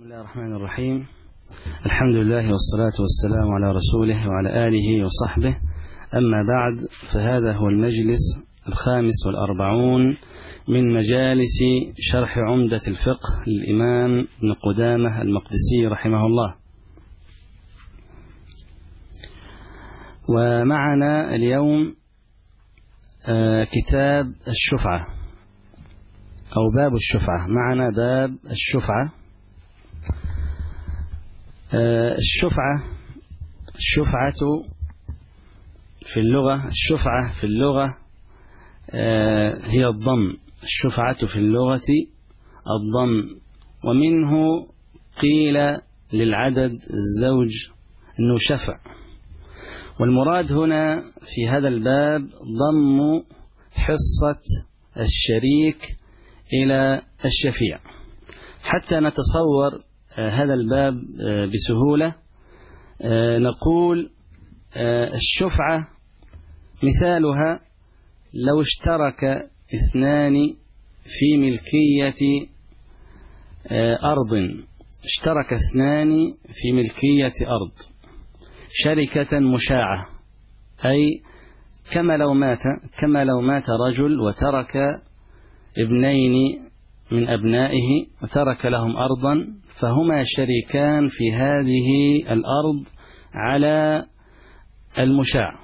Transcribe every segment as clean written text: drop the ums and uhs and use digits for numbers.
بسم الله الرحمن الرحيم. الحمد لله والصلاة والسلام على رسوله وعلى آله وصحبه. أما بعد، فهذا هو المجلس 45 من مجالس شرح عمدة الفقه للإمام ابن قدامة المقدسي رحمه الله. ومعنا اليوم كتاب الشفعة أو باب الشفعة. معنا باب الشفعة. الشفعة في اللغة هي الضم. الشفعة في اللغة الضم، ومنه قيل للعدد الزوج أنه شفع. والمراد هنا في هذا الباب ضم حصة الشريك إلى الشفيع. حتى نتصور هذا الباب بسهولة، نقول الشفعة مثالها لو اشترك اثنان في ملكية أرض، أرض شركة مشاعة، أي كما لو مات رجل وترك ابنين من أبنائه وترك لهم أرضا، فهما شريكان في هذه الأرض على المشاع.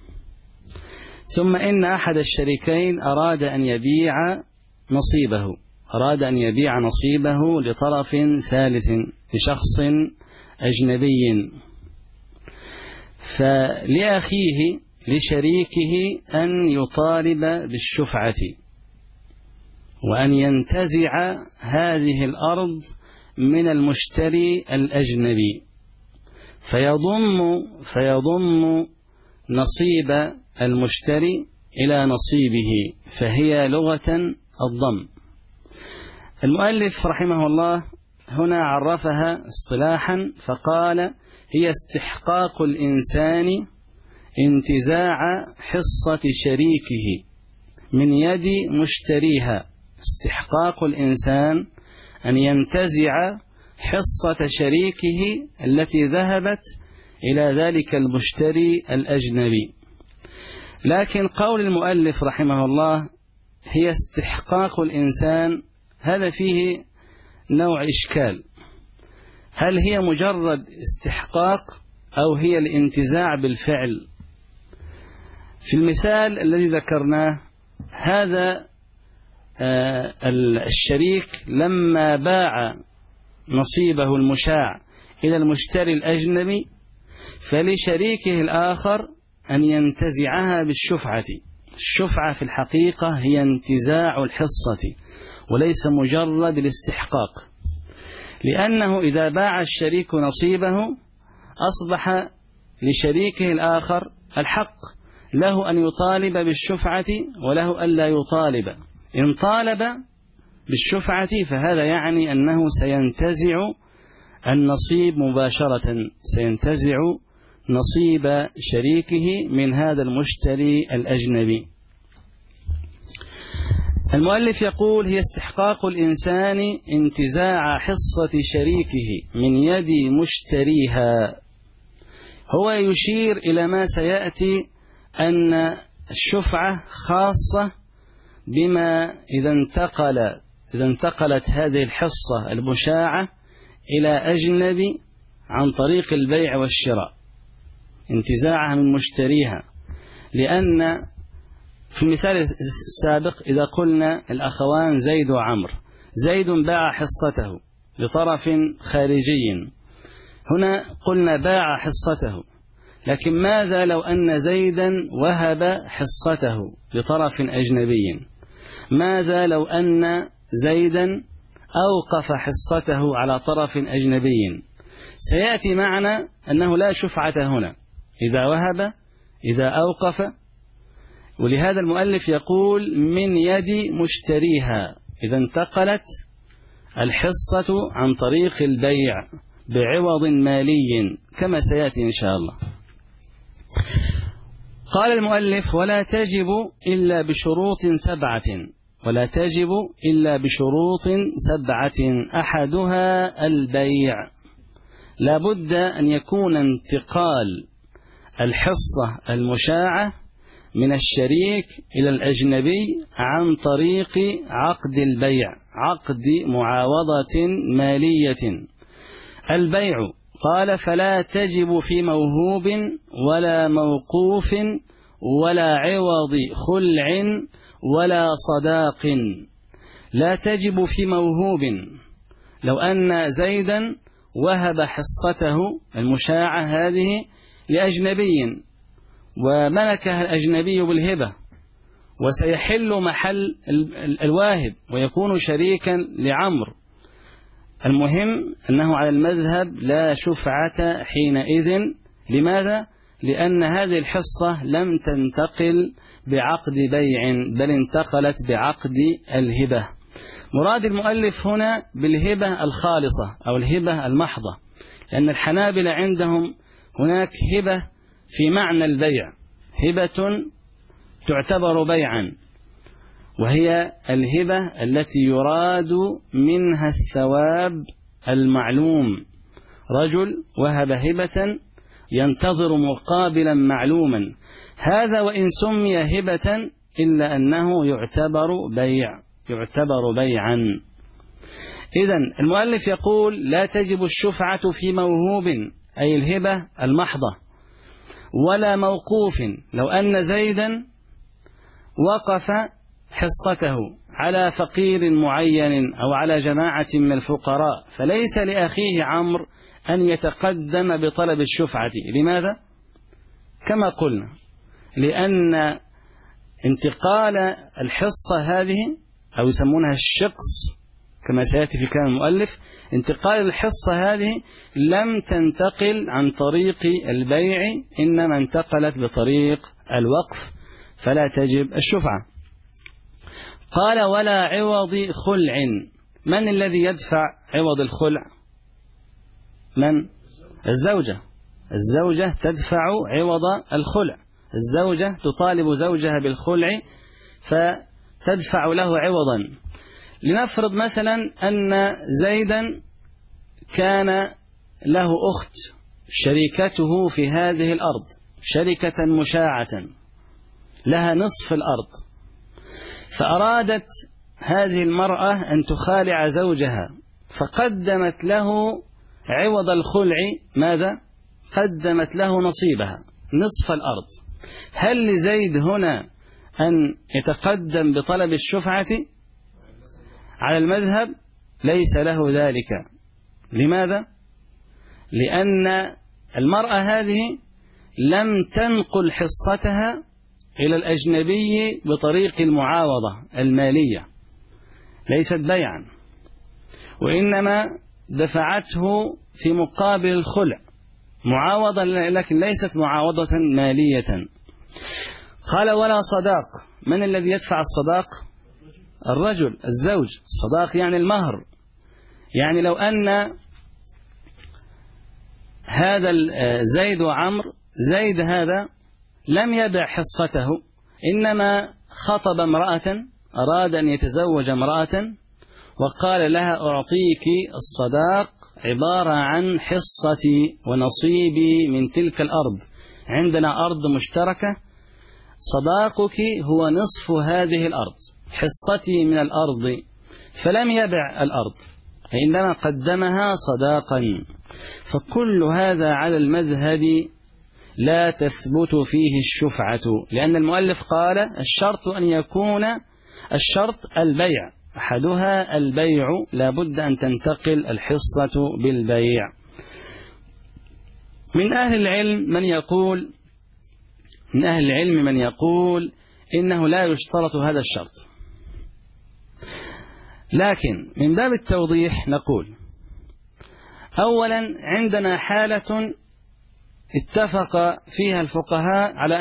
ثم إن أحد الشريكين أراد أن يبيع نصيبه لطرف ثالث، لشخص أجنبي، فلأخيه لشريكه أن يطالب بالشفعة وأن ينتزع هذه الأرض من المشتري الأجنبي، فيضم نصيب المشتري إلى نصيبه، فهي لغة الضم. المؤلف رحمه الله هنا عرفها اصطلاحا فقال: هي استحقاق الإنسان انتزاع حصة شريكه من يد مشتريها. استحقاق الإنسان أن ينتزع حصة شريكه التي ذهبت إلى ذلك المشتري الأجنبي. لكن قول المؤلف رحمه الله هي استحقاق الإنسان، هذا فيه نوع إشكال. هل هي مجرد استحقاق أو هي الانتزاع بالفعل؟ في المثال الذي ذكرناه، هذا الشريك لما باع نصيبه المشاع إلى المشتري الأجنبي، فلشريكه الآخر أن ينتزعها بالشفعة. الشفعة في الحقيقة هي انتزاع الحصة وليس مجرد الاستحقاق، لأنه إذا باع الشريك نصيبه أصبح لشريكه الآخر الحق، له أن يطالب بالشفعة وله ألا يطالب. إن طالب بالشفعة فهذا يعني أنه سينتزع النصيب مباشرة، سينتزع نصيب شريكه من هذا المشتري الأجنبي. المؤلف يقول: هي استحقاق الإنسان انتزاع حصة شريكه من يد مشتريها. هو يشير إلى ما سيأتي، أن الشفعة خاصة بما إذا انتقلت هذه الحصة المشاعة إلى أجنبي عن طريق البيع والشراء، انتزاعها من مشتريها. لأن في المثال السابق إذا قلنا الأخوان زيد وعمر، زيد باع حصته لطرف خارجي، هنا قلنا باع حصته، لكن ماذا لو أن زيدا وهب حصته لطرف أجنبي؟ ماذا لو أن زيدا أوقف حصته على طرف أجنبي؟ سيأتي معنا أنه لا شفعة هنا إذا وهب، إذا أوقف. ولهذا المؤلف يقول: من يد مشتريها، إذا انتقلت الحصة عن طريق البيع بعوض مالي، كما سيأتي إن شاء الله. قال المؤلف: ولا تجب إلا بشروط 7. ولا تجب إلا بشروط 7. أحدها البيع، لا بد أن يكون انتقال الحصة المشاعة من الشريك إلى الأجنبي عن طريق عقد البيع، عقد معاوضة مالية. البيع قال فلا تجب في موهوب ولا موقوف ولا عوض خلع ولا صداق. لا تجب في موهوب، لو أن زيدا وهب حصته المشاعة هذه لأجنبي وملكها الأجنبي بالهبة، وسيحل محل الواهب ويكون شريكا لعمر. المهم أنه على المذهب لا شفعة حينئذ. لماذا؟ لأن هذه الحصة لم تنتقل بعقد بيع بل انتقلت بعقد الهبة. مراد المؤلف هنا بالهبة الخالصة أو الهبة المحضة، لأن الحنابلة عندهم هناك هبة في معنى البيع، هبة تعتبر بيعا، وهي الهبة التي يراد منها الثواب المعلوم. رجل وهب هبة ينتظر مقابلا معلوما، هذا وإن سمي هبة إلا أنه يعتبر بيعا. إذن المؤلف يقول لا تجب الشفعة في موهوب أي الهبة المحضة، ولا موقوف، لو أن زيدا وقف حصته على فقير معين أو على جماعة من الفقراء، فليس لأخيه عمرو أن يتقدم بطلب الشفعة. لماذا؟ كما قلنا، لأن انتقال الحصة هذه أو يسمونها الشقص كما سيأتي في كلام المؤلف، انتقال الحصة هذه لم تنتقل عن طريق البيع، إنما انتقلت بطريق الوقف، فلا تجب الشفعة. قال ولا عوض خلع. من الذي يدفع عوض الخلع؟ من؟ الزوجة تدفع عوض الخلع. الزوجة تطالب زوجها بالخلع فتدفع له عوضا. لنفرض مثلا أن زيدا كان له أخت شريكته في هذه الأرض، شركة مشاعة لها نصف الأرض، فأرادت هذه المرأة أن تخالع زوجها، فقدمت له عوض الخلع ماذا؟ قدمت له نصيبها نصف الأرض. هل لزيد هنا أن يتقدم بطلب الشفعة؟ على المذهب ليس له ذلك. لماذا؟ لأن المرأة هذه لم تنقل حصتها إلى الأجنبي بطريق المعاوضة المالية، ليست بيعا، وإنما دفعته في مقابل الخلع معاوضة، لكن ليست معاوضة مالية. قال ولا صداق. من الذي يدفع الصداق؟ الرجل، الزوج. الصداق يعني المهر. يعني لو أن هذا زيد وعمر، زيد هذا لم يبع حصته، إنما خطب امرأة، أراد أن يتزوج امرأة، وقال لها أعطيك الصداق عبارة عن حصتي ونصيبي من تلك الأرض، عندنا أرض مشتركة، صداقك هو نصف هذه الأرض، حصتي من الأرض. فلم يبع الأرض، إنما قدمها صداقا. فكل هذا على المذهب لا تثبت فيه الشفعة، لأن المؤلف قال الشرط أن يكون الشرط البيع، أحدها البيع، لا بد أن تنتقل الحصة بالبيع. من أهل العلم من يقول إنه لا يشترط هذا الشرط، لكن من باب التوضيح نقول أولا عندنا حالة اتفق فيها الفقهاء على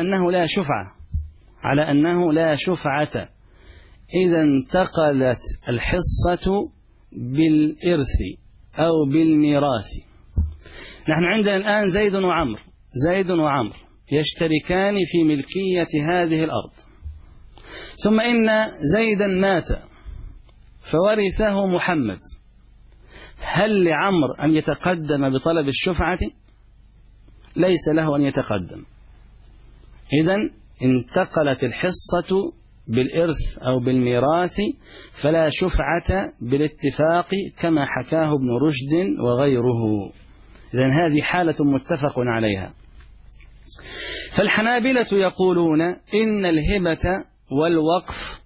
أنه لا شفعة إذا انتقلت الحصة بالإرث أو بالميراث. نحن عندنا الآن زيد وعمر يشتركان في ملكية هذه الأرض، ثم إن زيدا مات فورثه محمد، هل لعمر أن يتقدم بطلب الشفعة؟ ليس له أن يتقدم. إذن انتقلت الحصة بالإرث أو بالميراث فلا شفعة بالاتفاق كما حكاه ابن رشد وغيره. إذن هذه حالة متفق عليها. فالحنابلة يقولون إن الهبة والوقف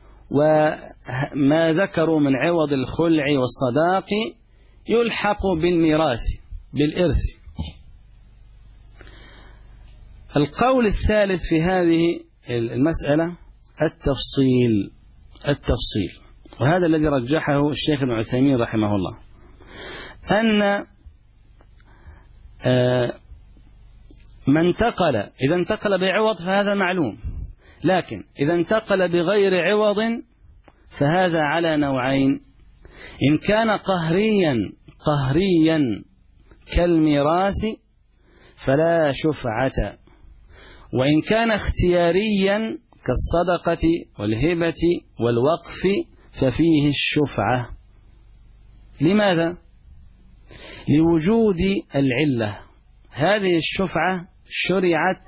وما ذكروا من عوض الخلع والصداق يلحق بالميراث بالإرث. القول الثالث في هذه المسألة التفصيل، وهذا الذي رجحه الشيخ ابن عثيمين رحمه الله، أن من انتقل إذا انتقل بعوض فهذا معلوم، لكن إذا انتقل بغير عوض فهذا على نوعين: إن كان قهريا كالميراث فلا شفعة، وإن كان اختياريا كالصدقة والهبة والوقف ففيه الشفعة. لماذا؟ لوجود العلة. هذه الشفعة شرعت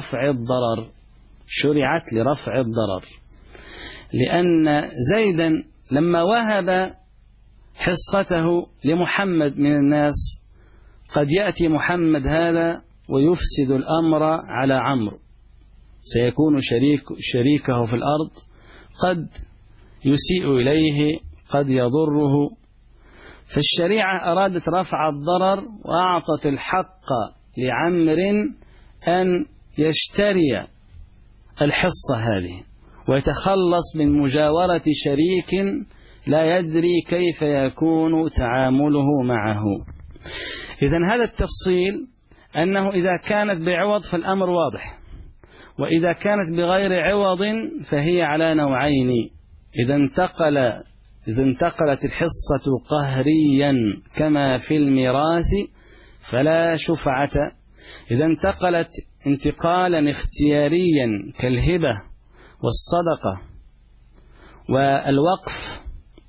لرفع الضرر، لأن زيدا لما وهب حصته لمحمد من الناس قد يأتي محمد هذا ويفسد الأمر على عمرو، سيكون شريكه في الأرض، قد يسيء إليه، قد يضره. فالشريعة أرادت رفع الضرر وأعطت الحق لعمر أن يشتري الحصة هذه ويتخلص من مجاورة شريك لا يدري كيف يكون تعامله معه. إذن هذا التفصيل أنه إذا كانت بعوض فالأمر واضح، وإذا كانت بغير عوض فهي على نوعين: إذا انتقلت الحصة قهريا كما في الميراث فلا شفعة، إذا انتقلت انتقالا اختياريا كالهبة والصدقة والوقف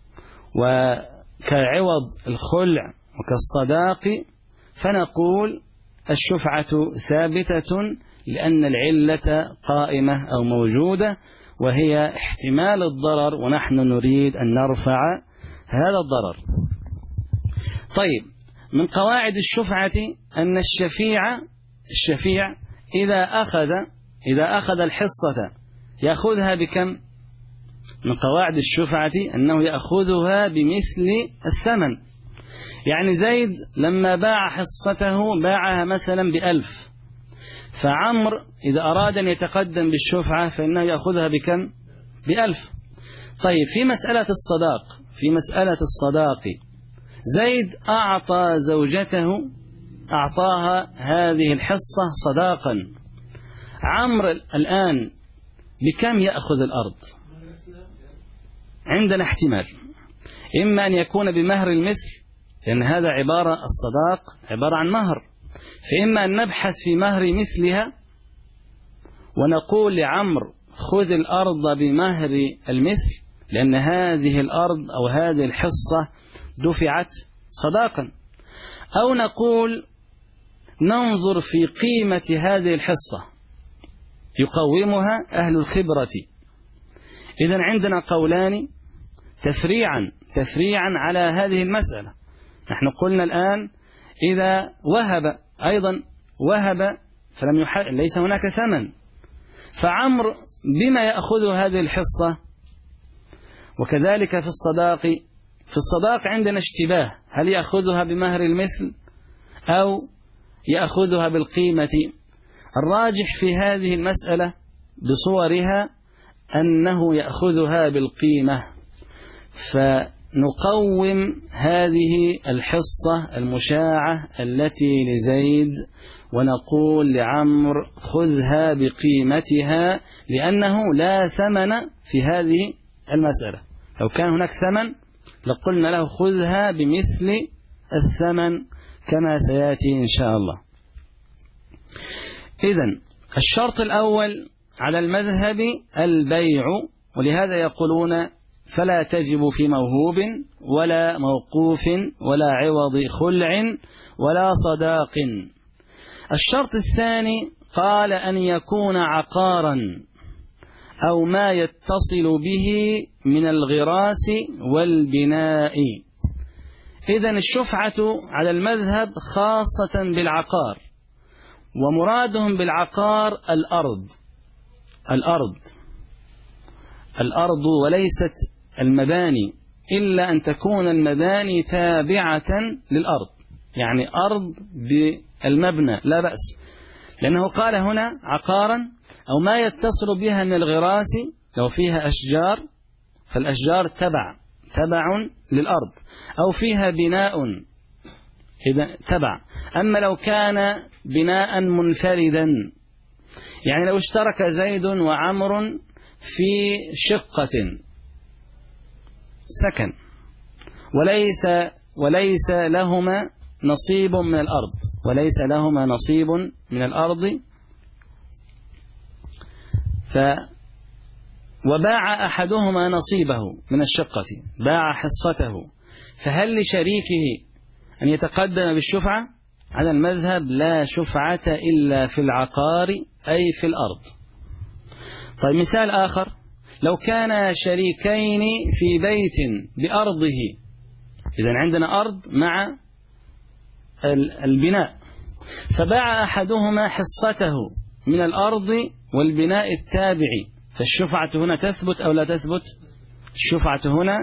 وكعوض الخلع وكالصداق فنقول الشفعة ثابتة، لأن العلة قائمة أو موجودة وهي احتمال الضرر، ونحن نريد أن نرفع هذا الضرر. طيب، من قواعد الشفعة أن الشفيع إذا أخذ الحصة يأخذها بكم؟ من قواعد الشفعة أنه يأخذها بمثل الثمن. يعني زيد لما باع حصته باعها مثلا ب1000، فعمر إذا أراد أن يتقدم بالشفعة فإنه يأخذها بكم؟ ب1000. طيب، في مسألة الصداق زيد أعطى زوجته، أعطاها هذه الحصة صداقا. عمرو الآن بكم يأخذ الأرض؟ عندنا احتمال، إما أن يكون بمهر المثل، لأن هذا الصداق عبارة عن مهر، فإما أن نبحث في مهر مثلها ونقول لعمرو خذ الأرض بمهر المثل، لأن هذه الأرض أو هذه الحصة دفعت صداقا، أو نقول ننظر في قيمة هذه الحصة يقومها أهل الخبرة. إذن عندنا قولان تفريعا على هذه المسألة. نحن قلنا الآن إذا وهب فلم ليس هناك ثمن، فعمرو بما يأخذ هذه الحصة؟ وكذلك في الصداق عندنا اشتباه، هل يأخذها بمهر المثل أو يأخذها بالقيمة؟ الراجح في هذه المسألة بصورها أنه يأخذها بالقيمة، فنقوم هذه الحصة المشاعة التي لزيد ونقول لعمرو خذها بقيمتها، لأنه لا ثمن في هذه المسألة. لو كان هناك ثمن لقلنا له خذها بمثل الثمن كما سيأتي إن شاء الله. إذن الشرط الأول على المذهب البيع ولهذا يقولون فلا تجب في موهوب ولا موقوف ولا عوض خلع ولا صداق. الشرط الثاني قال أن يكون عقارا أو ما يتصل به من الغراس والبناء. إذن الشفعة على المذهب خاصة بالعقار، ومرادهم بالعقار الأرض وليست المباني، إلا أن تكون المباني تابعة للأرض، يعني أرض بالمبنى لا بأس، لأنه قال هنا عقارا أو ما يتصل بها من الغراس، لو فيها أشجار فالأشجار تبع للأرض، أو فيها بناء إذا تبع. أما لو كان بناء منفردا، يعني لو اشترك زيد وعمر في شقة سكن وليس لهما نصيب من الأرض، وباع أحدهما نصيبه من الشقة، باع حصته، فهل لشريكه أن يتقدم بالشفعة؟ على المذهب لا شفعة إلا في العقار أي في الأرض. طيب مثال آخر، لو كان شريكين في بيت بأرضه، إذن عندنا أرض مع البناء، فباع أحدهما حصته من الأرض والبناء التابع، فالشفعة هنا تثبت أو لا تثبت؟ الشفعة هنا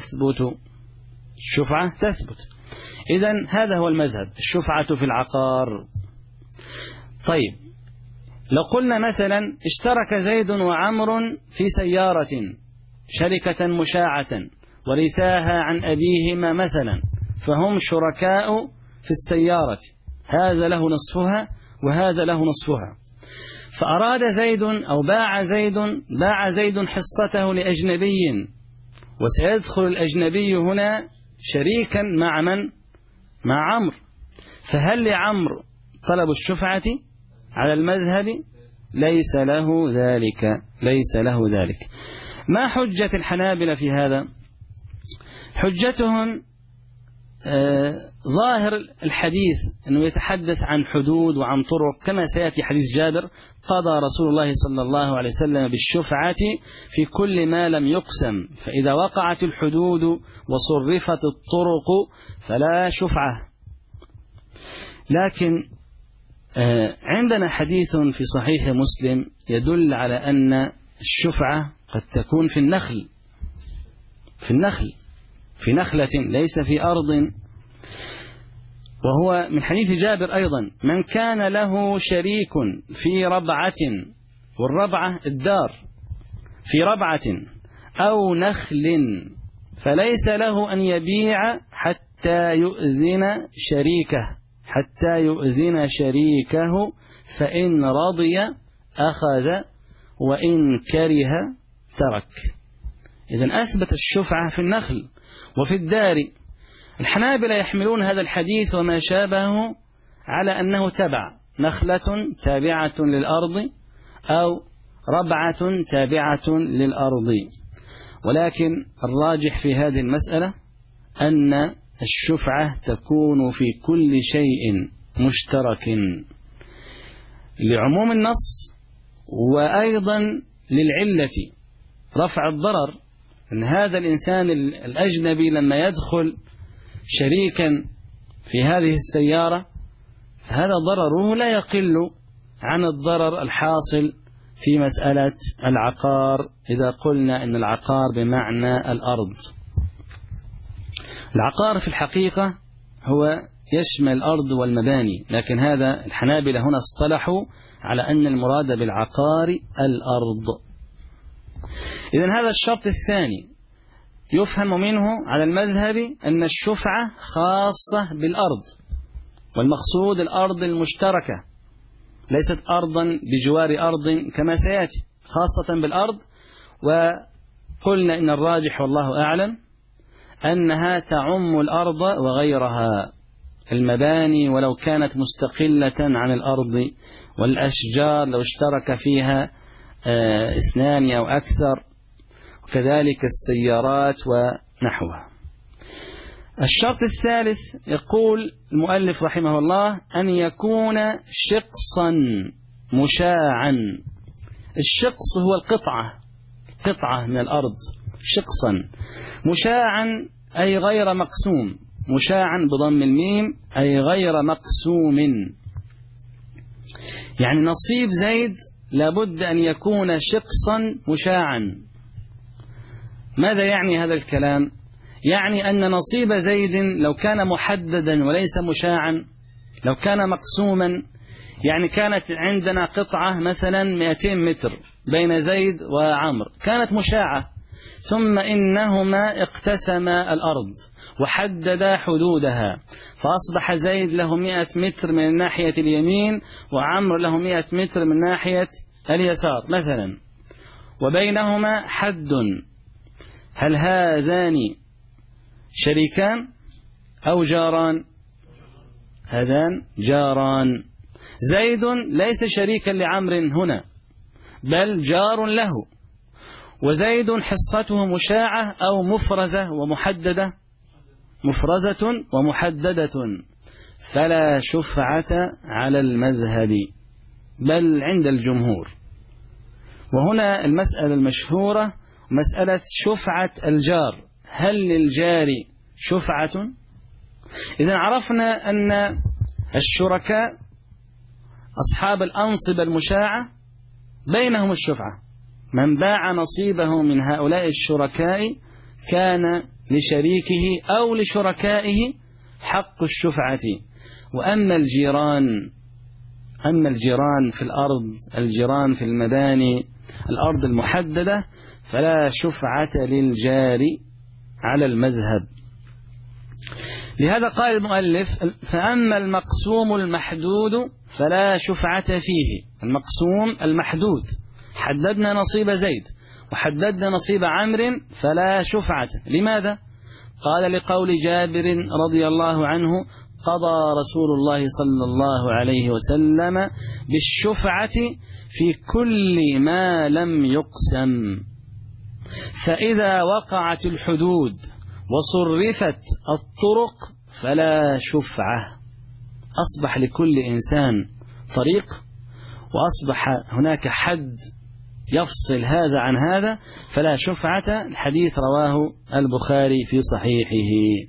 تثبت. إذن هذا هو المذهب، الشفعة في العقار. طيب لو قلنا مثلا اشترك زيد وعمر في سيارة شركة مشاعة ورثاها عن أبيهما مثلا، فهم شركاء في السيارة، هذا له نصفها وهذا له نصفها، فأراد زيد أو باع زيد حصته لأجنبي، وسيدخل الأجنبي هنا شريكا مع من؟ مع عمرو، فهل لعمرو طلب الشفعة؟ على المذهب ليس له ذلك. ما حجة الحنابلة في هذا؟ حجتهم ظاهر الحديث أنه يتحدث عن حدود وعن طرق، كما سيأتي حديث جابر: قضى رسول الله صلى الله عليه وسلم بالشفعة في كل ما لم يقسم، فإذا وقعت الحدود وصرفت الطرق فلا شفعة. لكن عندنا حديث في صحيح مسلم يدل على أن الشفعة قد تكون في النخل، في نخلة ليس في أرض، وهو من حديث جابر أيضا: من كان له شريك في ربعة، والربعة الدار، في ربعة أو نخل، فليس له أن يبيع حتى يؤذن شريكه، فإن رضي أخذ وإن كره ترك. إذن أثبت الشفعة في النخل وفي الدار. الحنابلة يحملون هذا الحديث وما شابهه على أنه تبع، نخلة تابعة للأرض أو ربعة تابعة للأرض، ولكن الراجح في هذه المسألة أن الشفعة تكون في كل شيء مشترك، لعموم النص وأيضا للعلة رفع الضرر، أن هذا الإنسان الأجنبي لما يدخل شريكا في هذه السيارة فهذا ضرره لا يقل عن الضرر الحاصل في مسألة العقار، إذا قلنا أن العقار بمعنى الأرض. العقار في الحقيقة هو يشمل الأرض والمباني، لكن هذا الحنابلة هنا اصطلحوا على أن المراد بالعقار الأرض. إذن هذا الشرط الثاني يفهم منه على المذهب أن الشفعة خاصة بالأرض، والمقصود الأرض المشتركة، ليست أرضا بجوار أرض كما سيأتي، خاصة بالأرض. وقلنا إن الراجح والله أعلم أنها تعم الأرض وغيرها، المباني ولو كانت مستقلة عن الأرض، والأشجار لو اشترك فيها اثنان أو أكثر، وكذلك السيارات ونحوها. الشرط الثالث يقول المؤلف رحمه الله أن يكون شقصا مشاعا. الشقص هو قطعة من الأرض، شقصا. مشاعا أي غير مقسوم، مشاعا بضم الميم أي غير مقسوم. يعني نصيب زيد لابد أن يكون شقصا مشاعا. ماذا يعني هذا الكلام؟ يعني أن نصيب زيد لو كان محددا وليس مشاعا، لو كان مقسوما، يعني كانت عندنا قطعة مثلا 200 متر بين زيد وعمر، كانت مشاعة، ثم إنهما اقتسما الأرض وحددا حدودها، فأصبح زيد له 100 متر من ناحية اليمين وعمر له 100 متر من ناحية اليسار مثلا، وبينهما حد. هل هذان شريكان أو جاران؟ هذان جاران. زيد ليس شريكا لعمر هنا، بل جار له، وزيد حصته مشاعة أو مفرزة ومحددة، مفرزة ومحددة، فلا شفعة على المذهب بل عند الجمهور. وهنا المسألة المشهورة مسألة شفعة الجار، هل للجار شفعة؟ إذا عرفنا أن الشركاء أصحاب الأنصبة المشاعة بينهم الشفعة، من باع نصيبه من هؤلاء الشركاء كان لشريكه أو لشركائه حق الشفعة. وأما الجيران في الأرض، الجيران في المباني، الأرض المحددة، فلا شفعة للجار على المذهب. لهذا قال المؤلف: فأما المقسوم المحدود فلا شفعة فيه. المقسوم المحدود، حددنا نصيب زيد وحددنا نصيب عمرو، فلا شفعة. لماذا؟ قال: لقول جابر رضي الله عنه: قضى رسول الله صلى الله عليه وسلم بالشفعة في كل ما لم يقسم، فإذا وقعت الحدود وصرفت الطرق فلا شفعة. أصبح لكل إنسان طريق، وأصبح هناك حد يفصل هذا عن هذا، فلا شفعة. الحديث رواه البخاري في صحيحه.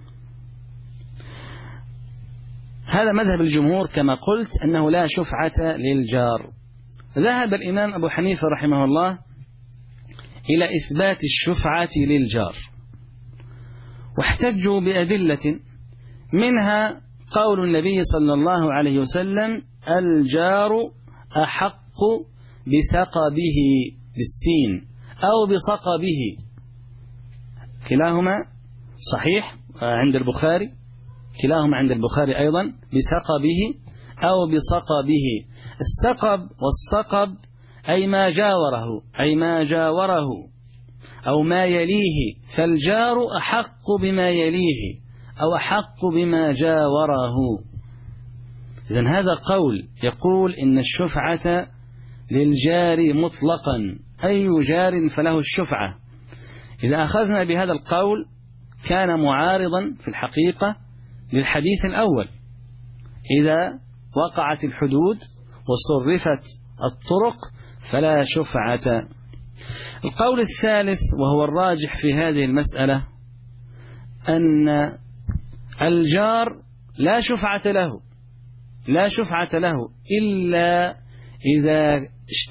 هذا مذهب الجمهور كما قلت، أنه لا شفعة للجار. ذهب الإمام أبو حنيفة رحمه الله إلى إثبات الشفعة للجار، واحتجوا بأدلة، منها قول النبي صلى الله عليه وسلم: الجار أحق بسقبه، بالسين، أو بسقبه، كلاهما صحيح عند البخاري، كلاهما عند البخاري أيضا، بسقبه أو بسقبه. السقب والسقب أي ما جاوره، أي ما جاوره أو ما يليه، فالجار أحق بما يليه أو أحق بما جاوره. إذن هذا قول يقول إن الشفعة للجار مطلقا، أي جار فله الشفعة. إذا أخذنا بهذا القول كان معارضا في الحقيقة للحديث الأول: إذا وقعت الحدود وصرفت الطرق فلا شفعة. القول الثالث وهو الراجح في هذه المسألة أن الجار لا شفعة له، لا شفعة له إلا إذا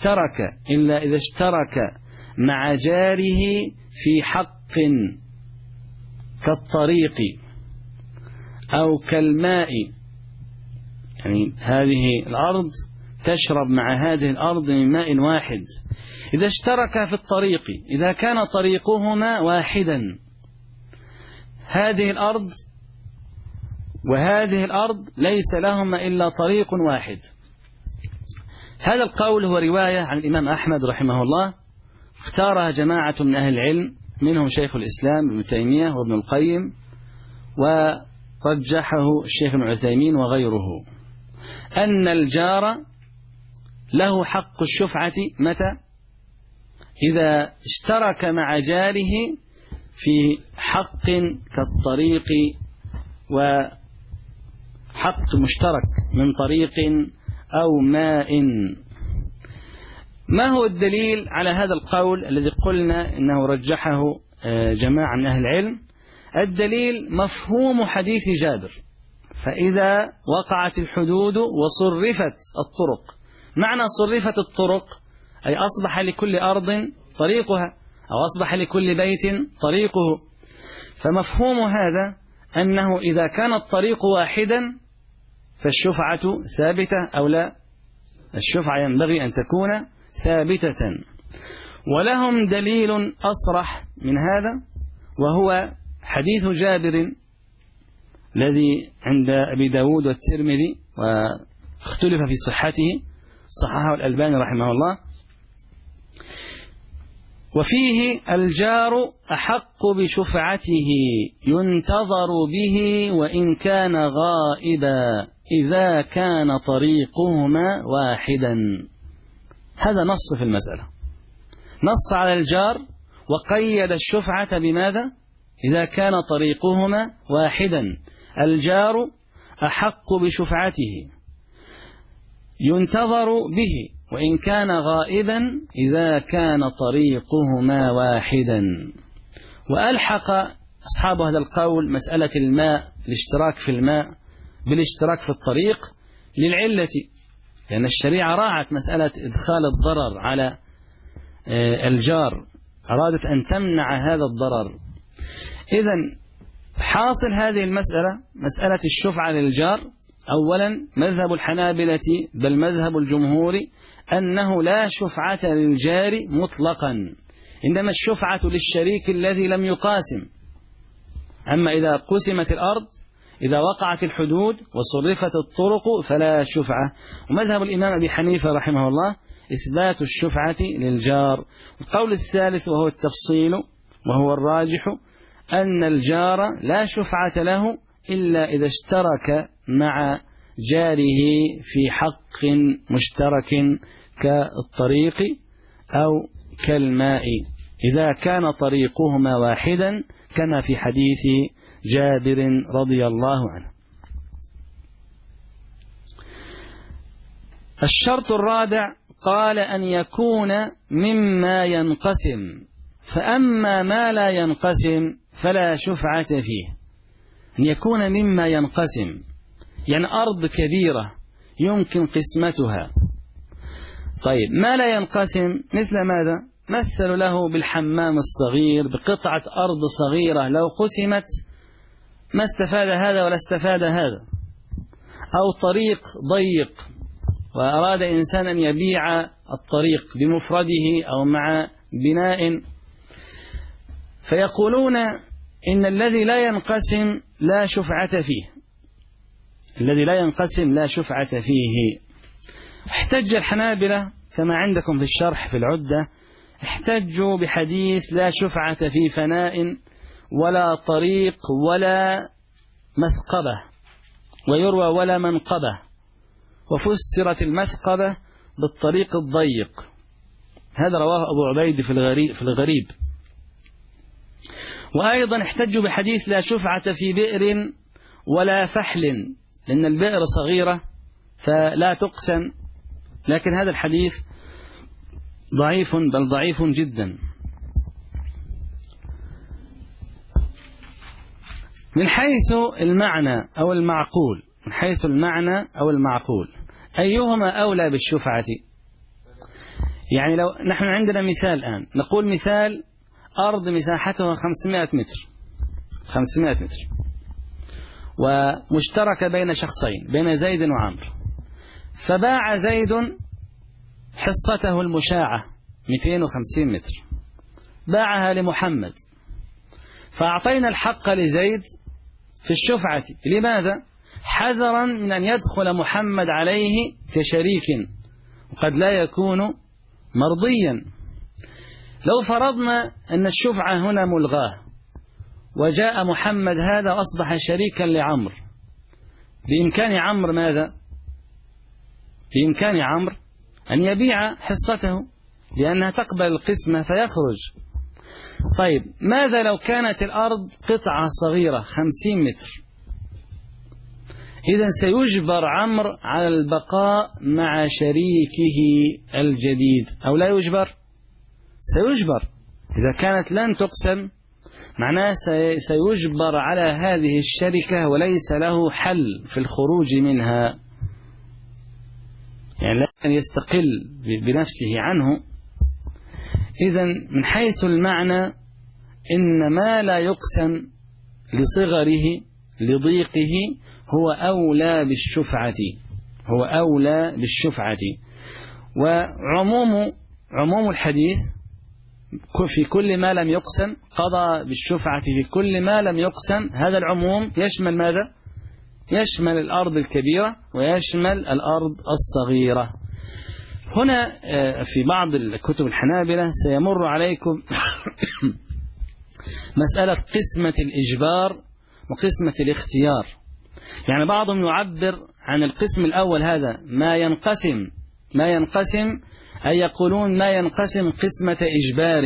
اشترك مع جاره في حق كالطريق أو كالماء. يعني هذه الأرض تشرب مع هذه الأرض من ماء واحد. إذا اشترك في الطريق، إذا كان طريقهما واحدا، هذه الأرض وهذه الأرض ليس لهما إلا طريق واحد. هذا القول هو رواية عن الإمام أحمد رحمه الله، اختارها جماعة من أهل العلم، منهم شيخ الإسلام ابن تيمية وابن القيم، ورجحه الشيخ ابن عثيمين وغيره، أن الجار له حق الشفعة متى؟ إذا اشترك مع جاره في حق كالطريق وحق مشترك من طريق أو ماء. ما هو الدليل على هذا القول الذي قلنا إنه رجحه جماعة من أهل العلم؟ الدليل مفهوم حديث جابر: فإذا وقعت الحدود وصرفت الطرق. معنى صرفت الطرق أي أصبح لكل أرض طريقها، أو أصبح لكل بيت طريقه. فمفهوم هذا أنه إذا كان الطريق واحدا فالشفعة ثابتة أو لا؟ الشفعة ينبغي أن تكون ثابتة. ولهم دليل أصرح من هذا، وهو حديث جابر الذي عند أبي داود والترمذي واختلف في صحته، صححه الألباني رحمه الله، وفيه: الجار أحق بشفعته ينتظر به وإن كان غائبا إذا كان طريقهما واحدا. هذا نص في المسألة، نص على الجار وقيد الشفعة بماذا؟ إذا كان طريقهما واحدا. الجار أحق بشفعته ينتظر به وإن كان غائبا إذا كان طريقهما واحدا. وألحق أصحاب هذا القول مسألة الماء، الاشتراك في الماء، بالاشتراك في الطريق للعلة، لأن الشريعة راعت مسألة إدخال الضرر على الجار، أرادت أن تمنع هذا الضرر. إذن حاصل هذه المسألة، مسألة الشفعة للجار، أولا مذهب الحنابلة بل مذهب الجمهور أنه لا شفعة للجار مطلقا، إنما الشفعة للشريك الذي لم يقاسم. أما إذا قسمت الأرض، إذا وقعت الحدود وصرفت الطرق فلا شفعة. ومذهب الإمام أبي حنيفة رحمه الله إثبات الشفعة للجار. القول الثالث وهو التفصيل وهو الراجح أن الجار لا شفعة له إلا إذا اشترك مع جاره في حق مشترك كالطريق أو كالماء إذا كان طريقهما واحدا، كما في حديث جابر رضي الله عنه. الشرط الرابع قال أن يكون مما ينقسم، فأما ما لا ينقسم فلا شفعة فيه. أن يكون مما ينقسم يعني أرض كبيرة يمكن قسمتها. طيب ما لا ينقسم مثل ماذا؟ مثل له بالحمام الصغير، بقطعة أرض صغيرة لو قسمت ما استفاد هذا ولا استفاد هذا، أو طريق ضيق وأراد إنسان أن يبيع الطريق بمفرده أو مع بناء، فيقولون إن الذي لا ينقسم لا شفعة فيه، الذي لا ينقسم لا شفعة فيه. احتج الحنابلة كما عندكم في الشرح في العدة، احتجوا بحديث لا شفعة في فناء ولا طريق ولا مثقبة، ويروى ولا منقبة، وفسرت المثقبة بالطريق الضيق. هذا رواه أبو عبيد في الغريب. وأيضا احتجوا بحديث لا شفعة في بئر ولا فحل، لأن البئر صغيرة فلا تقسم، لكن هذا الحديث ضعيف بل ضعيف جدا. من حيث المعنى أو المعقول، من حيث المعنى أو المعقول أيهما أولى بالشفعة؟ يعني لو نحن عندنا مثال الآن، نقول مثال أرض مساحتها 500 متر، 500 متر، ومشتركة بين شخصين، بين زيد وعمرو، فباع زيد حصته المشاعة 250 متر، باعها لمحمد، فأعطينا الحق لزيد في الشفعة. لماذا؟ حذرا من أن يدخل محمد عليه كشريك وقد لا يكون مرضيا. لو فرضنا أن الشفعة هنا ملغاه وجاء محمد هذا أصبح شريكا لعمرو، بإمكان عمرو ماذا؟ بإمكان عمرو أن يبيع حصته لأنها تقبل القسمة فيخرج. طيب ماذا لو كانت الأرض قطعة صغيرة 50 متر؟ إذن سيجبر عمرو على البقاء مع شريكه الجديد أو لا يجبر؟ سيجبر. إذا كانت لن تقسم معناه سيجبر على هذه الشركة وليس له حل في الخروج منها، يعني لا يستقل بنفسه عنه. إذن من حيث المعنى إن ما لا يقسم لصغره لضيقه هو أولى بالشفعة، هو أولى بالشفعة. وعموم الحديث في كل ما لم يقسم قضى بالشفعة في كل ما لم يقسم. هذا العموم يشمل ماذا؟ يشمل الأرض الكبيرة ويشمل الأرض الصغيرة. هنا في بعض الكتب الحنابلة سيمر عليكم مسألة قسمة الإجبار وقسمة الاختيار. يعني بعضهم يعبر عن القسم الأول هذا ما ينقسم أي يقولون ما ينقسم قسمة إجبار.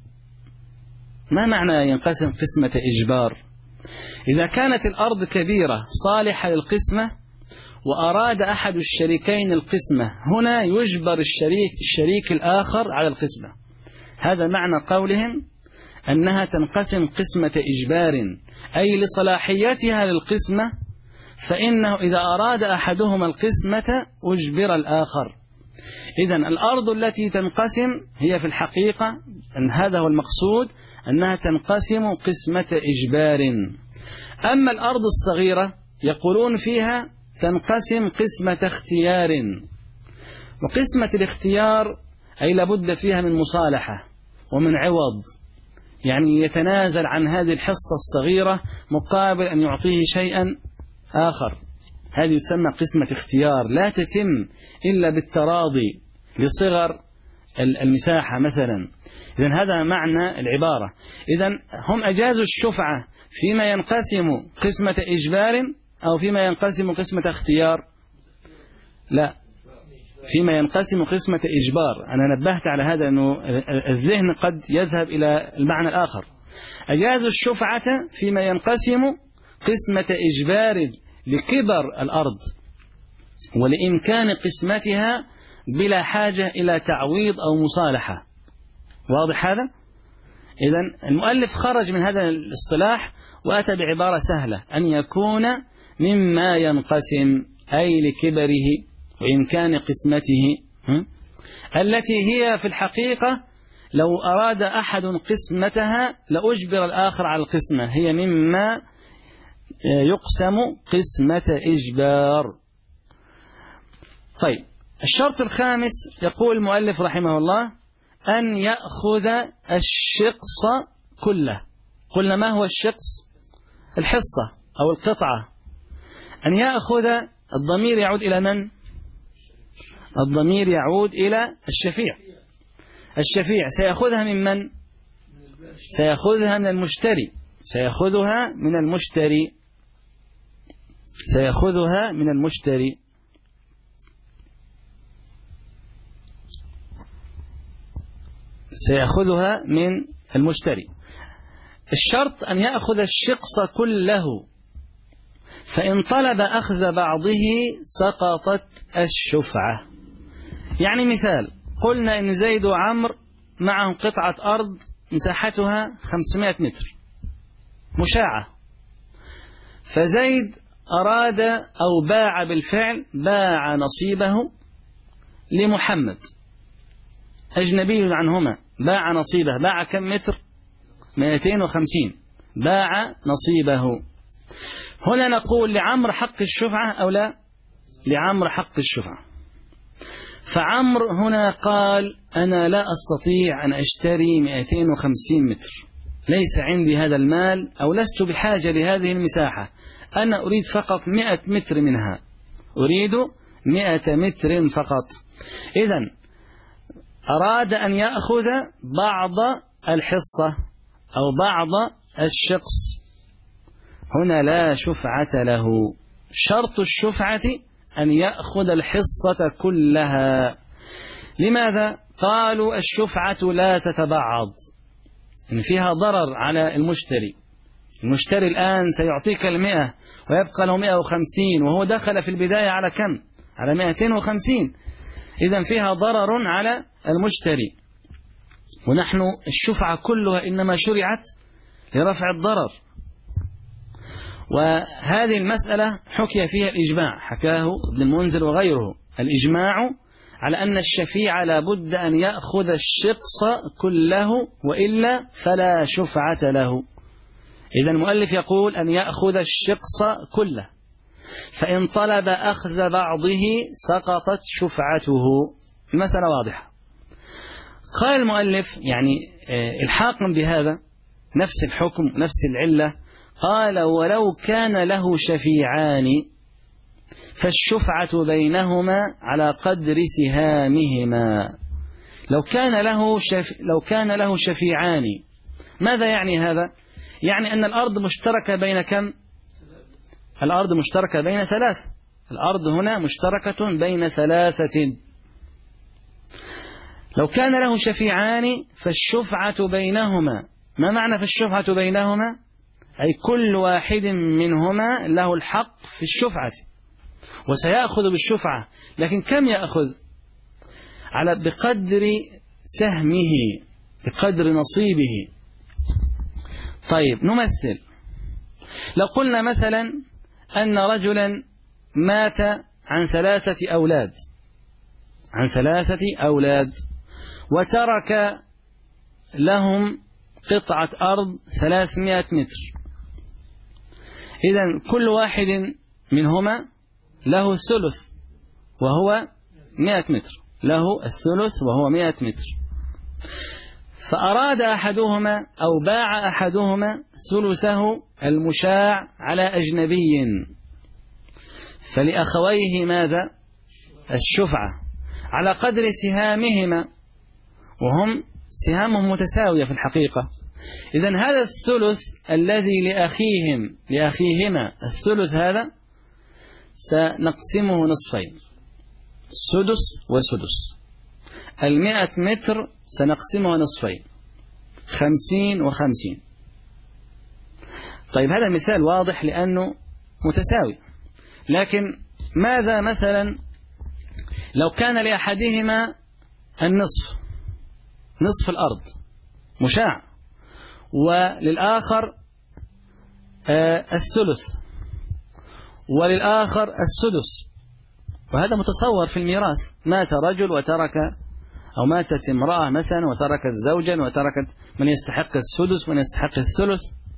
ما معنى ينقسم قسمة إجبار؟ إذا كانت الأرض كبيرة صالحة للقسمة وأراد أحد الشريكين القسمة، هنا يجبر الشريك الآخر على القسمة. هذا معنى قولهم أنها تنقسم قسمة إجبار، أي لصلاحيتها للقسمة، فإنه إذا أراد أحدهما القسمة أجبر الآخر. إذن الأرض التي تنقسم هي في الحقيقة أن هذا هو المقصود، أنها تنقسم قسمة إجبار. أما الأرض الصغيرة يقولون فيها تنقسم قسمة اختيار. وقسمة الاختيار أي لابد فيها من مصالحة ومن عوض، يعني يتنازل عن هذه الحصة الصغيرة مقابل أن يعطيه شيئا آخر. هذه تسمى قسمة اختيار، لا تتم إلا بالتراضي لصغر المساحة مثلا. إذن هذا معنى العبارة. إذن هم أجازوا الشفعة فيما ينقسم قسمة إجبار أو فيما ينقسم قسمة اختيار؟ لا، فيما ينقسم قسمة إجبار. أنا نبهت على هذا أنه الذهن قد يذهب إلى المعنى الآخر. أجازوا الشفعة فيما ينقسم قسمة إجبار لكبر الأرض ولإمكان قسمتها بلا حاجة إلى تعويض أو مصالحة. واضح هذا؟ إذن المؤلف خرج من هذا الاصطلاح وأتى بعبارة سهلة، أن يكون مما ينقسم أي لكبره وإمكان قسمته، التي هي في الحقيقة لو أراد أحد قسمتها لأجبر الآخر على القسمة، هي مما يقسم قسمة إجبار. طيب الشرط الخامس يقول المؤلف رحمه الله أن يأخذ الشقص كله. قلنا ما هو الشقص؟ الحصة أو القطعة. أن يأخذ، الضمير يعود إلى من؟ الضمير يعود إلى الشفيع. الشفيع سيأخذها من من؟ سيأخذها من المشتري. سيأخذها من المشتري. سيأخذها من المشتري. سيأخذها من المشتري. الشرط أن يأخذ الشقص كله، فإن طلب أخذ بعضه سقطت الشفعة. يعني مثال، قلنا إن زيد وعمر معهم قطعة أرض مساحتها 500 متر مشاعة، فزيد أراد أو باع بالفعل، باع نصيبه لمحمد أجنبي عنهما، باع نصيبه. باع كم متر؟ 250. باع نصيبه. هنا نقول لعمر حق الشفعة أو لا؟ لعمر حق الشفعة. فعمر هنا قال أنا لا أستطيع أن أشتري 250 متر، ليس عندي هذا المال أو لست بحاجة لهذه المساحة، أنا أريد فقط 100 متر منها، أريد 100 متر فقط. إذن أراد أن يأخذ بعض الحصة أو بعض الشقص، هنا لا شفعة له. شرط الشفعة أن يأخذ الحصة كلها. لماذا؟ قالوا الشفعة لا تتبعض، إن فيها ضرر على المشتري. المشتري الآن سيعطيك 100 ويبقى له 150 وهو دخل في البداية على كم؟ على 250. إذن فيها ضرر على المشتري. ونحن الشفعة كلها إنما شرعت لرفع الضرر. وهذه المسألة حكي فيها الإجماع، حكاه ابن المنذر وغيره، الإجماع على أن الشفيع لا بد أن يأخذ الشقص كله وإلا فلا شفعة له. إذا المؤلف يقول أن يأخذ الشقص كله، فإن طلب أخذ بعضه سقطت شفعته. المسألة واضحة. قال المؤلف يعني الحاقا بهذا نفس الحكم نفس العلة، قال ولو كان له شفيعان فالشفعة بينهما على قدر سهامهما. لو كان له شفيعان، ماذا يعني هذا؟ يعني أن الأرض مشتركة بين كم؟ الأرض مشتركة بين 3. الأرض هنا مشتركة بين 3. لو كان له شفيعان فالشفعة بينهما. ما معنى فالشفعة بينهما؟ أي كل واحد منهما له الحق في الشفعة وسيأخذ بالشفعة، لكن كم يأخذ؟ بقدر سهمه، بقدر نصيبه. طيب نمثل، لو قلنا مثلا أن رجلا مات عن 3 أولاد وترك لهم قطعة أرض 300 متر. إذن كل واحد منهما له الثلث وهو 100 متر، له الثلث وهو 100 متر. فأراد أحدهما أو باع أحدهما ثلثه المشاع على أجنبي، فلأخويه ماذا؟ الشفعة على قدر سهامهما، وهم سهامهم متساوية في الحقيقة. إذن هذا الثلث الذي لأخيهما الثلث هذا سنقسمه نصفين، سدس وسدس. 100 متر سنقسمه نصفين، 50 و50. طيب هذا مثال واضح لأنه متساوي. لكن ماذا مثلا لو كان لأحدهما النصف، نصف الأرض مشاع، وللآخر الثلث، وللآخر السدس؟ وهذا متصور في الميراث. مات رجل وترك، أو ماتت امرأة مثلا وتركت زوجا وتركت من يستحق السدس ومن يستحق الثلث.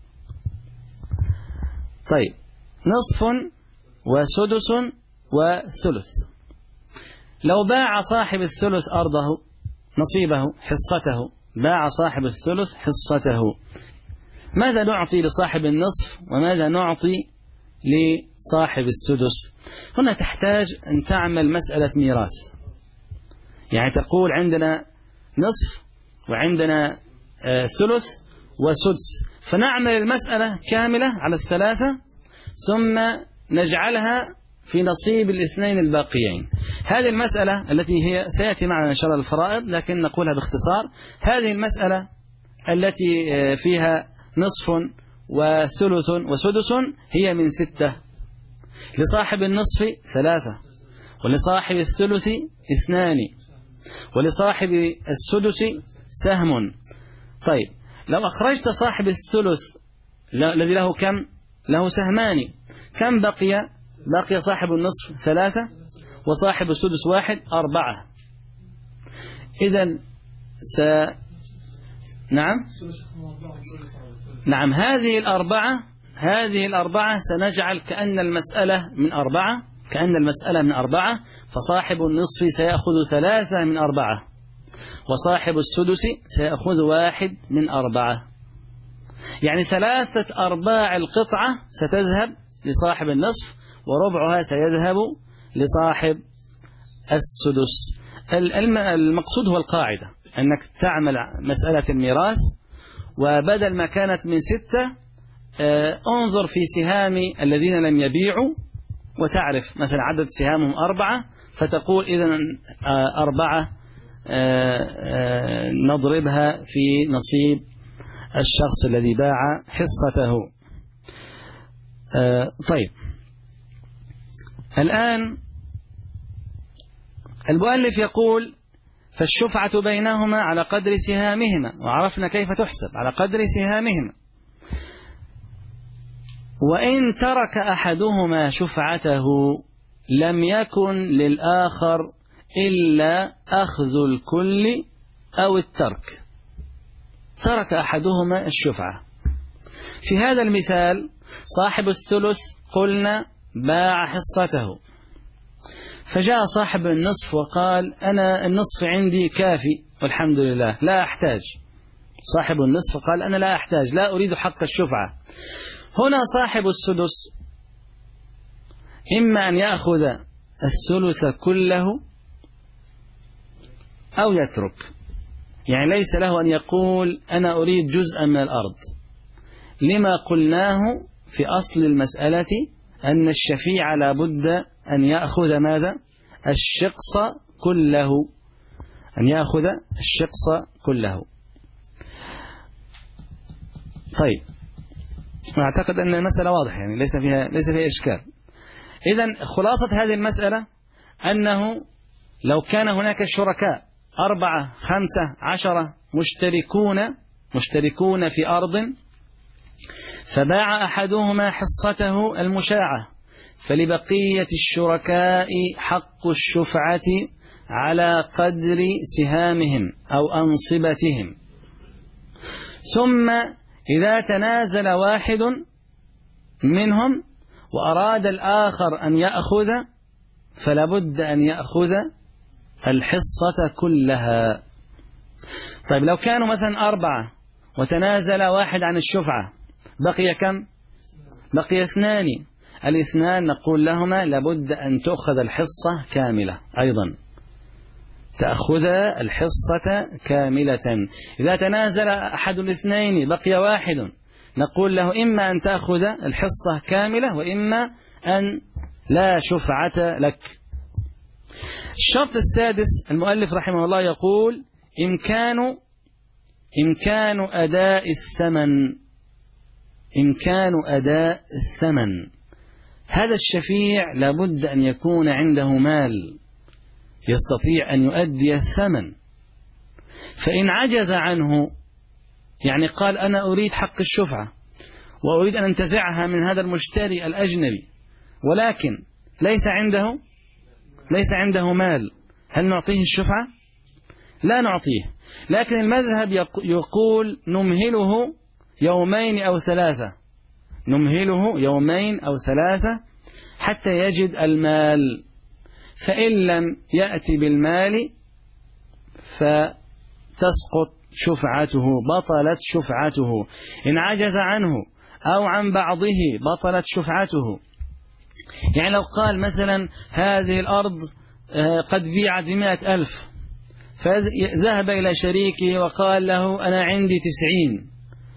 طيب نصف وسدس وثلث. لو باع صاحب الثلث أرضه، نصيبه، حصته، باع صاحب الثلث حصته، ماذا نعطي لصاحب النصف وماذا نعطي لصاحب السدس؟ هنا تحتاج أن تعمل مسألة ميراث، يعني تقول عندنا نصف وعندنا ثلث وسدس، فنعمل المسألة كاملة على 3 ثم نجعلها في نصيب 2 الباقيين. هذه المسألة التي هي سيأتي معنا إن شاء الله الفرائض، لكن نقولها باختصار. هذه المسألة التي فيها نصف وثلث وسدس هي من 6. لصاحب النصف 3، ولصاحب الثلث 2، ولصاحب السدس سهم. طيب لو أخرجت صاحب الثلث الذي له كم؟ له سهمان، كم بقي؟ بقي صاحب النصف 3 وصاحب السدس 1، 4. إذن نعم هذه الأربعة سنجعل كأن المسألة من 4، فصاحب النصف سيأخذ 3 من 4 وصاحب السدس سيأخذ 1 من 4. يعني 3/4 القطعة ستذهب لصاحب النصف وربعها سيذهب لصاحب السدس. المقصود هو القاعدة، أنك تعمل مسألة الميراث، وبدل ما كانت من 6 انظر في سهام الذين لم يبيعوا وتعرف مثلا عدد سهامهم 4، فتقول إذن 4 نضربها في نصيب الشخص الذي باع حصته. طيب، الآن المؤلف يقول فالشفعة بينهما على قدر سهامهما، وعرفنا كيف تحسب على قدر سهامهما. وإن ترك أحدهما شفعته لم يكن للآخر إلا أخذ الكل أو الترك. ترك أحدهما الشفعة. في هذا المثال صاحب الثلث قلنا باع حصته، فجاء صاحب النصف وقال أنا النصف عندي كافي والحمد لله لا أحتاج. صاحب النصف قال أنا لا أحتاج، لا أريد حق الشفعة. هنا صاحب السدس إما أن يأخذ الثلث كله أو يترك، يعني ليس له أن يقول أنا أريد جزءا من الأرض، لما قلناه في أصل المسألة أن الشفيع لابد أن يأخذ ماذا؟ الشقص كله، أن يأخذ الشقص كله. طيب، أعتقد أن المسألة واضحة، يعني ليس فيها إشكال. إذن خلاصة هذه المسألة أنه لو كان هناك شركاء 4 5 10 مشتركون في أرض، فباع أحدهما حصته المشاعة، فلبقية الشركاء حق الشفعة على قدر سهامهم أو أنصبتهم. ثم إذا تنازل واحد منهم وأراد الآخر أن يأخذ، فلابد أن يأخذ الحصة كلها. طيب، لو كانوا مثلا 4 وتنازل واحد عن الشفعة، بقي كم؟ بقي 2. الاثنان نقول لهما لابد أن تأخذ الحصة كاملة أيضا، تأخذ الحصة كاملة. إذا تنازل أحد الاثنين بقي واحد، نقول له إما أن تأخذ الحصة كاملة وإما أن لا شفعة لك. الشرط السادس المؤلف رحمه الله يقول إمكان أداء الثمن. هذا الشفيع لابد أن يكون عنده مال يستطيع أن يؤدي الثمن، فإن عجز عنه، يعني قال أنا أريد حق الشفعة وأريد أن أنتزعها من هذا المشتري الأجنبي، ولكن ليس عنده مال، هل نعطيه الشفعة؟ لا نعطيه. لكن المذهب يقول نمهله 2 أو 3، نمهله 2 أو 3 حتى يجد المال، فإن لم يأتي بالمال فتسقط شفعته، بطلت شفعته. إن عجز عنه أو عن بعضه بطلت شفعته. يعني لو قال مثلا هذه الأرض قد بيعت ب100,000، فذهب إلى شريكه وقال له أنا عندي 90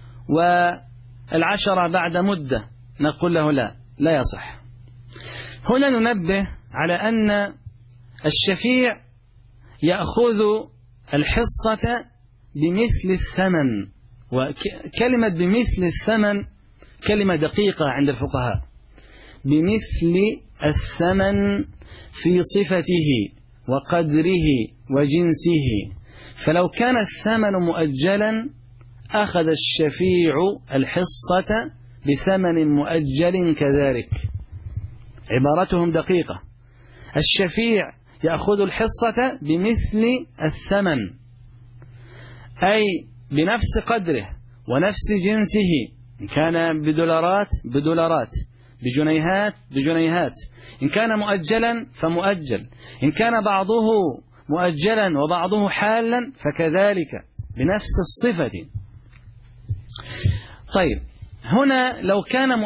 والعشرة بعد مدة، نقول له لا يصح. هنا ننبه على أن الشفيع يأخذ الحصة بمثل الثمن، وكلمة بمثل الثمن كلمة دقيقة عند الفقهاء، بمثل الثمن في صفته وقدره وجنسه. فلو كان الثمن مؤجلا أخذ الشفيع الحصة بثمن مؤجل كذلك. عبارتهم دقيقة، الشفيع يأخذ الحصة بمثل الثمن، أي بنفس قدره ونفس جنسه، إن كان بدولارات، بجنيهات، إن كان مؤجلا فمؤجل، إن كان بعضه مؤجلا وبعضه حالا فكذلك بنفس الصفة. طيب، هنا لو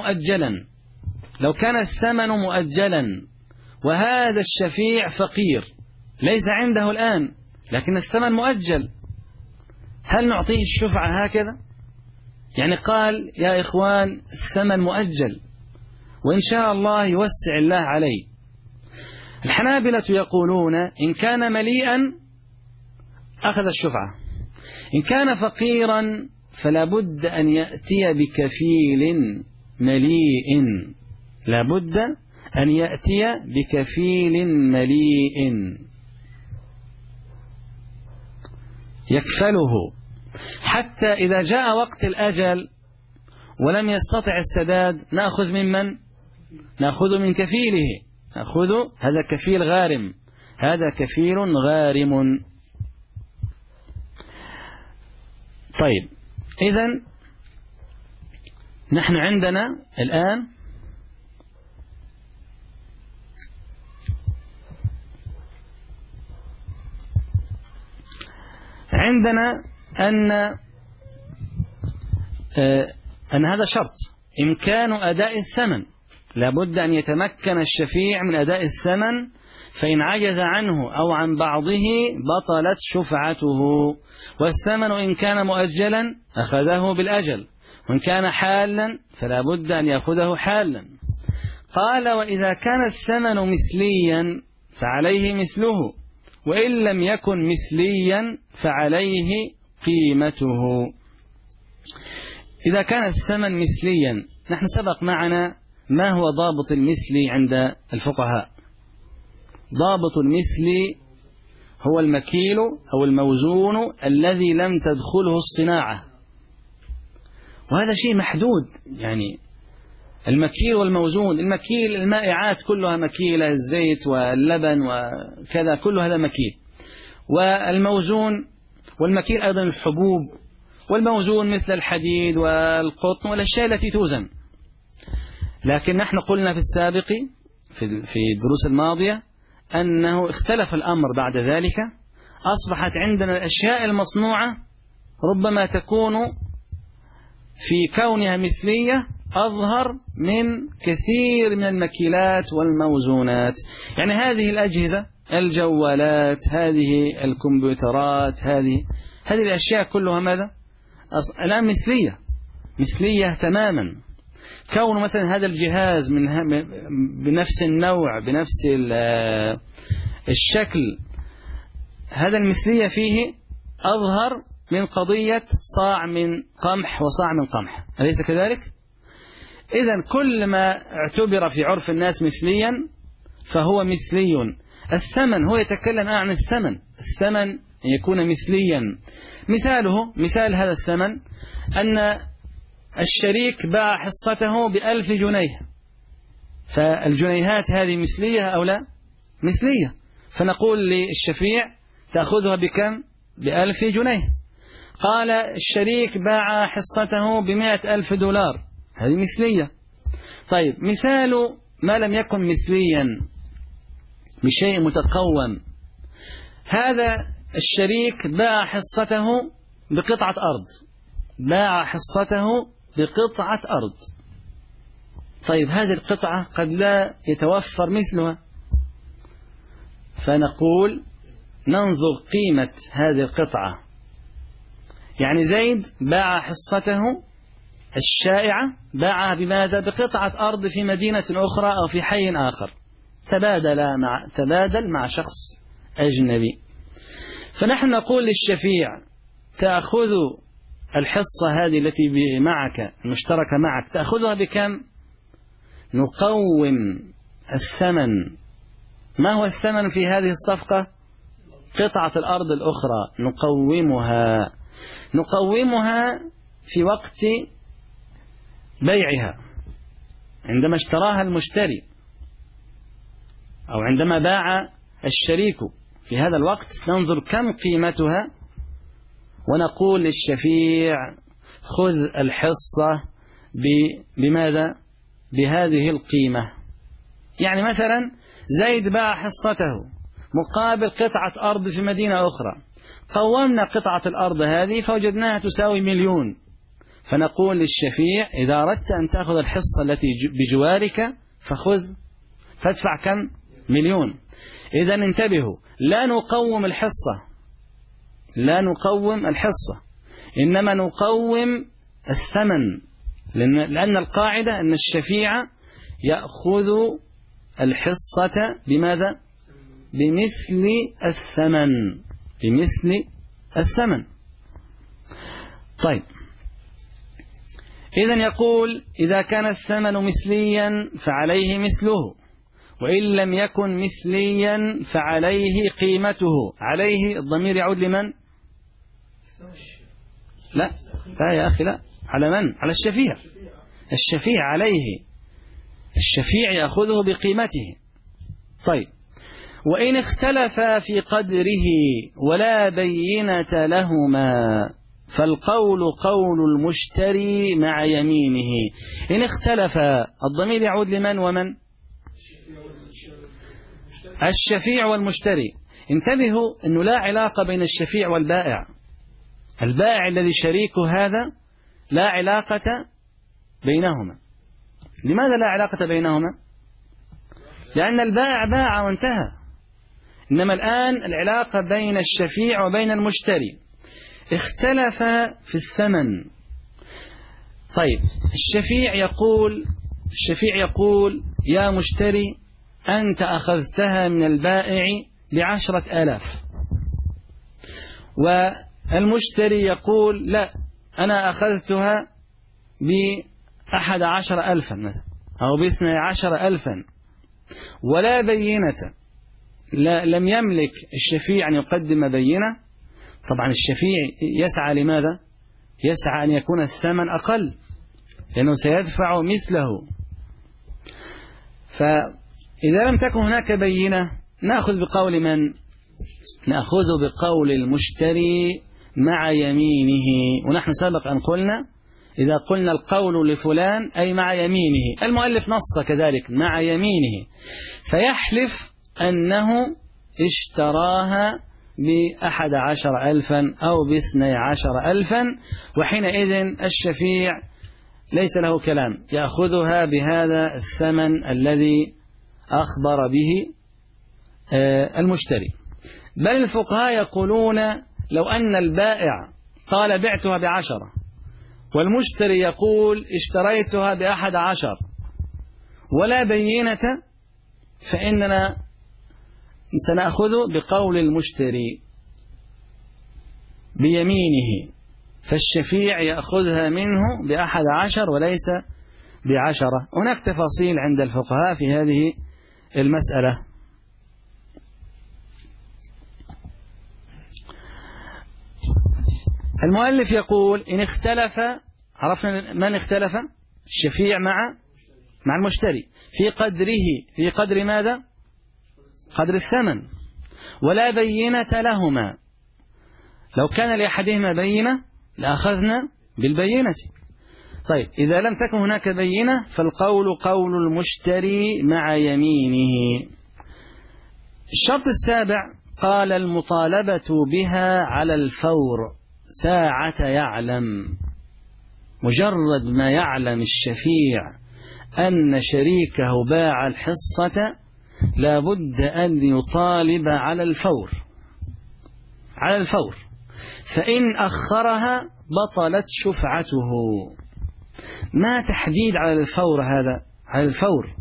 كان الثمن مؤجلا وهذا الشفيع فقير ليس عنده الآن لكن الثمن مؤجل، هل نعطيه الشفعة هكذا؟ يعني قال يا إخوان الثمن مؤجل وإن شاء الله يوسع الله عليه. الحنابلة يقولون إن كان مليئا أخذ الشفعة. إن كان فقيرا فلا بد أن يأتي بكفيل مليء، لا بد أن يأتي بكفيل مليء يكفله، حتى إذا جاء وقت الأجل ولم يستطع السداد نأخذ ممن؟ نأخذ من كفيله، نأخذ هذا كفيل غارم، هذا كفيل غارم. طيب إذن نحن عندنا الآن أن هذا شرط، إمكان أداء الثمن، لابد أن يتمكن الشفيع من أداء الثمن، فإن عجز عنه أو عن بعضه بطلت شفعته. والثمن إن كان مؤجلا أخذه بالأجل، وإن كان حالا فلا بد أن يأخذه حالا. قال: وإذا كان الثمن مثليا فعليه مثله، وإن لم يكن مثليا فعليه قيمته. إذا كان الثمن مثليا، نحن سبق معنا ما هو ضابط المثل عند الفقهاء. ضابط المثل هو المكيل أو الموزون الذي لم تدخله الصناعة، وهذا شيء محدود. يعني المكيل والموزون، المكيل المائعات كلها مكيلة، الزيت واللبن وكذا كل هذا مكيل، والموزون والمكيل أيضا الحبوب، والموزون مثل الحديد والقطن والأشياء التي توزن. لكن نحن قلنا في السابق في الدروس الماضية أنه اختلف الأمر بعد ذلك، أصبحت عندنا الأشياء المصنوعة ربما تكون في كونها مثلية أظهر من كثير من المكيلات والموزونات. يعني هذه الأجهزة، الجوالات، هذه الكمبيوترات، هذه الأشياء كلها ماذا؟ الآن مثلية تماما. كون مثلا هذا الجهاز بنفس النوع بنفس الشكل، هذا المثلية فيه أظهر من قضية صاع من قمح وصاع من قمح، أليس كذلك؟ إذن كل ما اعتبر في عرف الناس مثليا فهو مثلي. الثمن هو يتكلم عن الثمن أن يكون مثليا. مثال هذا الثمن أن الشريك باع حصته ب1000 جنيه، فالجنيهات هذه مثلية أو لا؟ مثلية. فنقول للشفيع تأخذها بكم؟ ب1000 جنيه. قال الشريك باع حصته ب100,000 دولار، هذه مثلية. طيب مثال ما لم يكن مثليا بشيء متقوم، هذا الشريك باع حصته بقطعة أرض، باع حصته بقطعة أرض. طيب هذه القطعة قد لا يتوفر مثلها، فنقول ننظر قيمة هذه القطعة. يعني زيد باع حصته الشائعة، باعها بماذا؟ بقطعة أرض في مدينة أخرى أو في حي آخر، تبادل مع شخص أجنبي. فنحن نقول للشفيع تأخذ الحصة هذه التي معك المشتركة معك، تأخذها بكم؟ نقوم الثمن. ما هو الثمن في هذه الصفقة؟ قطعة الأرض الأخرى نقومها في وقت بيعها، عندما اشتراها المشتري أو عندما باع الشريك، في هذا الوقت ننظر كم قيمتها ونقول للشفيع خذ الحصة بماذا؟ بهذه القيمة. يعني مثلا زيد باع حصته مقابل قطعة أرض في مدينة أخرى، قومنا قطعة الأرض هذه فوجدناها تساوي 1,000,000، فنقول للشفيع إذا أردت أن تأخذ الحصة التي بجوارك فادفع كم؟ 1,000,000. إذا انتبهوا، لا نقوم الحصة، إنما نقوم الثمن، لأن القاعدة أن الشفيع يأخذ الحصة بماذا؟ بمثل الثمن. طيب، إذن يقول إذا كان الثمن مثليا فعليه مثله، وإن لم يكن مثليا فعليه قيمته. عليه الضمير يعود لمن؟ لا يا أخي، لا. على من؟ على الشفيع. الشفيع عليه، الشفيع يأخذه بقيمته. طيب، وإن اختلف في قدره ولا بينة لهما فالقول قول المشتري مع يمينه. إن اختلف، الضمير يعود لمن ومن؟ الشفيع والمشتري. انتبهوا أنه لا علاقة بين الشفيع والبائع. البائع الذي شريكه هذا لا علاقة بينهما. لماذا لا علاقة بينهما؟ لأن البائع باع وانتهى، إنما الآن العلاقة بين الشفيع وبين المشتري. اختلف في الثمن. طيب، الشفيع يقول يا مشتري أنت أخذتها من البائع ب10,000، والمشتري يقول لا، أنا أخذتها ب11,000 مثلا أو ب12,000 ولا بينة. لم يملك الشفيع أن يقدم بينة. طبعا الشفيع يسعى لماذا؟ يسعى أن يكون الثمن أقل، لأنه سيدفع مثله. فإذا لم تكن هناك بينة نأخذ بقول من؟ نأخذ بقول المشتري مع يمينه. ونحن سبق أن قلنا إذا قلنا القول لفلان أي مع يمينه. المؤلف نص كذلك مع يمينه، فيحلف أنه اشتراها ب11,000 أو ب12,000، وحينئذ الشفيع ليس له كلام، يأخذها بهذا الثمن الذي أخبر به المشتري. بل الفقهاء يقولون لو أن البائع قال بعتها ب10 والمشتري يقول اشتريتها ب11 ولا بينة، فإننا سنأخذ بقول المشتري بيمينه، فالشفيع يأخذها منه ب11 وليس ب10. هناك تفاصيل عند الفقهاء في هذه المسألة. المؤلف يقول إن اختلف، عرفنا من اختلف؟ الشفيع مع المشتري في قدره، في قدر ماذا؟ قدر الثمن، ولا بينة لهما. لو كان لأحدهما بينة لأخذنا بالبينة. طيب، إذا لم تكن هناك بينة فالقول قول المشتري مع يمينه. الشرط السابع قال المطالبة بها على الفور ساعة يعلم. مجرد ما يعلم الشفيع أن شريكه باع الحصة لا بد أن يطالب على الفور، على الفور، فإن أخرها بطلت شفعته. ما تحديد على الفور هذا؟ على الفور.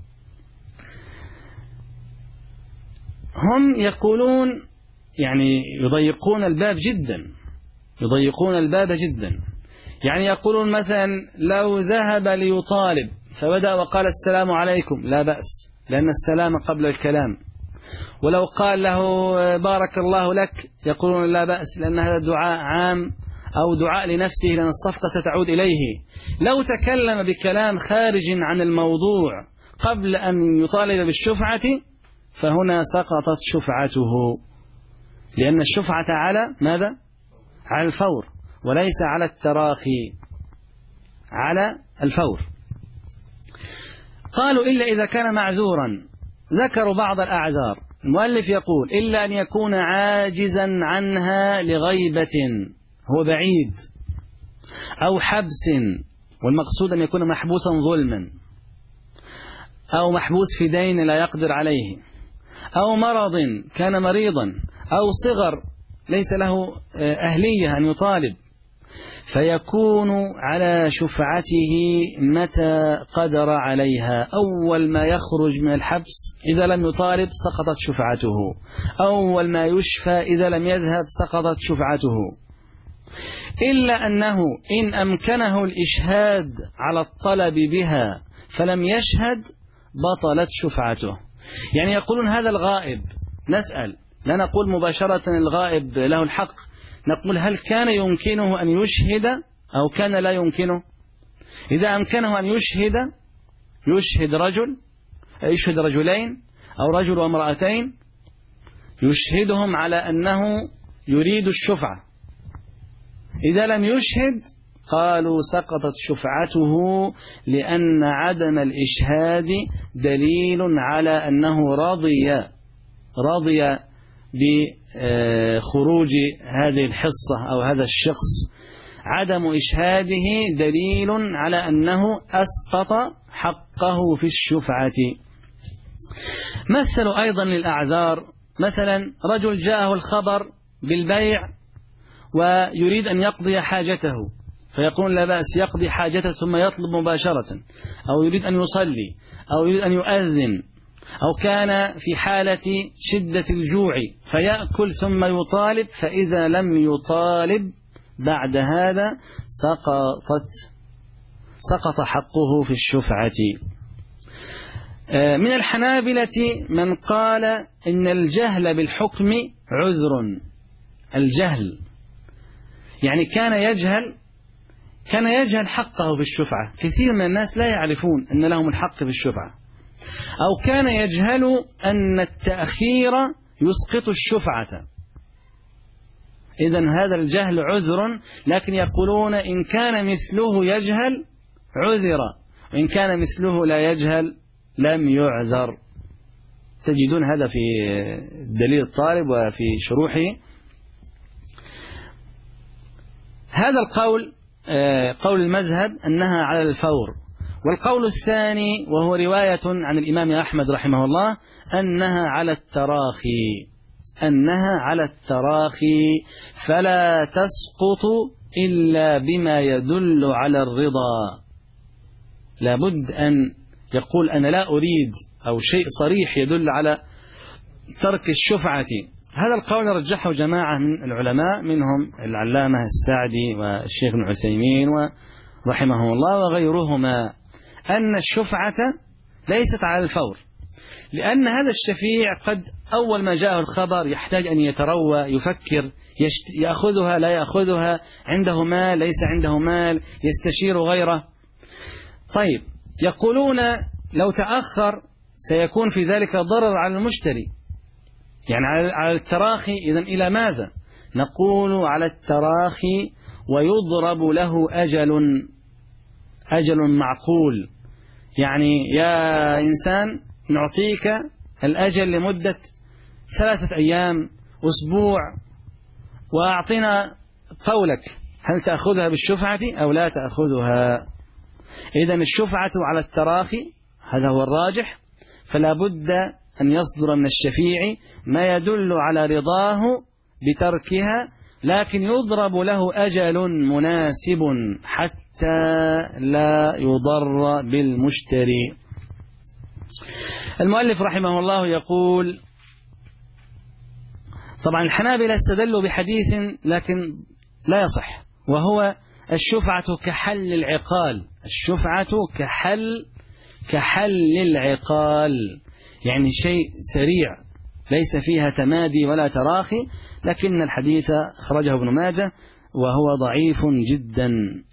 هم يقولون يعني يضيقون الباب جدا، يضيقون الباب جدا. يعني يقولون مثلا لو ذهب ليطالب فبدأ وقال السلام عليكم لا بأس، لأن السلام قبل الكلام. ولو قال له بارك الله لك يقولون لا بأس، لأن هذا دعاء عام أو دعاء لنفسه، لأن الصفقة ستعود إليه. لو تكلم بكلام خارج عن الموضوع قبل أن يطالب بالشفعة فهنا سقطت شفعته، لأن الشفعة على ماذا؟ على الفور وليس على التراخي، على الفور. قالوا إلا إذا كان معذورا. ذكروا بعض الأعذار. المؤلف يقول إلا أن يكون عاجزا عنها لغيبة، هو بعيد، أو حبس، والمقصود أن يكون محبوسا ظلما، أو محبوس في دين لا يقدر عليه، أو مرض كان مريضا، أو صغر ليس له أهلية أن يطالب، فيكون على شفعته متى قدر عليها. أول ما يخرج من الحبس إذا لم يطالب سقطت شفعته، أول ما يشفى إذا لم يذهب سقطت شفعته، إلا أنه إن أمكنه الإشهاد على الطلب بها فلم يشهد بطلت شفعته. يعني يقولون هذا الغائب، نسأل لا نقول مباشرة الغائب له الحق، نقول هل كان يمكنه أن يشهد أو كان لا يمكنه؟ إذا أمكنه أن يشهد رجل، يشهد رجلين أو رجل وامرأتين، يشهدهم على أنه يريد الشفعة. إذا لم يشهد قالوا سقطت شفعته، لأن عدم الإشهاد دليل على أنه رضي بخروج هذه الحصة أو هذا الشخص. عدم إشهاده دليل على أنه أسقط حقه في الشفعة. مثلوا أيضا للأعذار، مثلا رجل جاءه الخبر بالبيع ويريد أن يقضي حاجته، فيقول لا بأس يقضي حاجته ثم يطلب مباشرة، أو يريد أن يصلي، أو يريد أن يؤذن، أو كان في حالة شدة الجوع فيأكل ثم يطالب، فإذا لم يطالب بعد هذا سقط حقه في الشفعة. من الحنابلة من قال إن الجهل بالحكم عذر. الجهل يعني كان يجهل حقه في الشفعة. كثير من الناس لا يعرفون أن لهم الحق في الشفعة، أو كان يجهل أن التأخير يسقط الشفعة. إذن هذا الجهل عذر، لكن يقولون إن كان مثله يجهل عذر، وإن كان مثله لا يجهل لم يعذر. تجدون هذا في دليل الطالب وفي شروحه. هذا القول قول المذهب أنها على الفور. والقول الثاني وهو رواية عن الإمام أحمد رحمه الله أنها على التراخي فلا تسقط إلا بما يدل على الرضا. لابد أن يقول أنا لا أريد، أو شيء صريح يدل على ترك الشفعة. هذا القول رجحه جماعة من العلماء، منهم العلامة السعدي والشيخ ابن عثيمين ورحمه الله وغيرهما، أن الشفعة ليست على الفور، لأن هذا الشفيع قد أول ما جاءه الخبر يحتاج أن يتروى، يفكر، يأخذها لا يأخذها، عنده مال ليس عنده مال، يستشير غيره. طيب يقولون لو تأخر سيكون في ذلك ضرر على المشتري، يعني على التراخي. إذن إلى ماذا؟ نقول على التراخي ويضرب له أجل معقول. يعني يا إنسان نعطيك الأجل لمدة 3 أيام، أسبوع، وأعطنا قولك هل تأخذها بالشفعة أو لا تأخذها. إذن الشفعة على التراخي هذا هو الراجح، فلا بد أن يصدر من الشفيع ما يدل على رضاه بتركها، لكن يضرب له أجل مناسب حتى لا يضر بالمشتري. المؤلف رحمه الله يقول، طبعا الحنابلة استدلوا بحديث لكن لا يصح، وهو الشفعة كحل العقال. الشفعة كحل العقال، يعني شيء سريع ليس فيها تمادي ولا تراخي، لكن الحديث خرجه ابن ماجه وهو ضعيف جدا.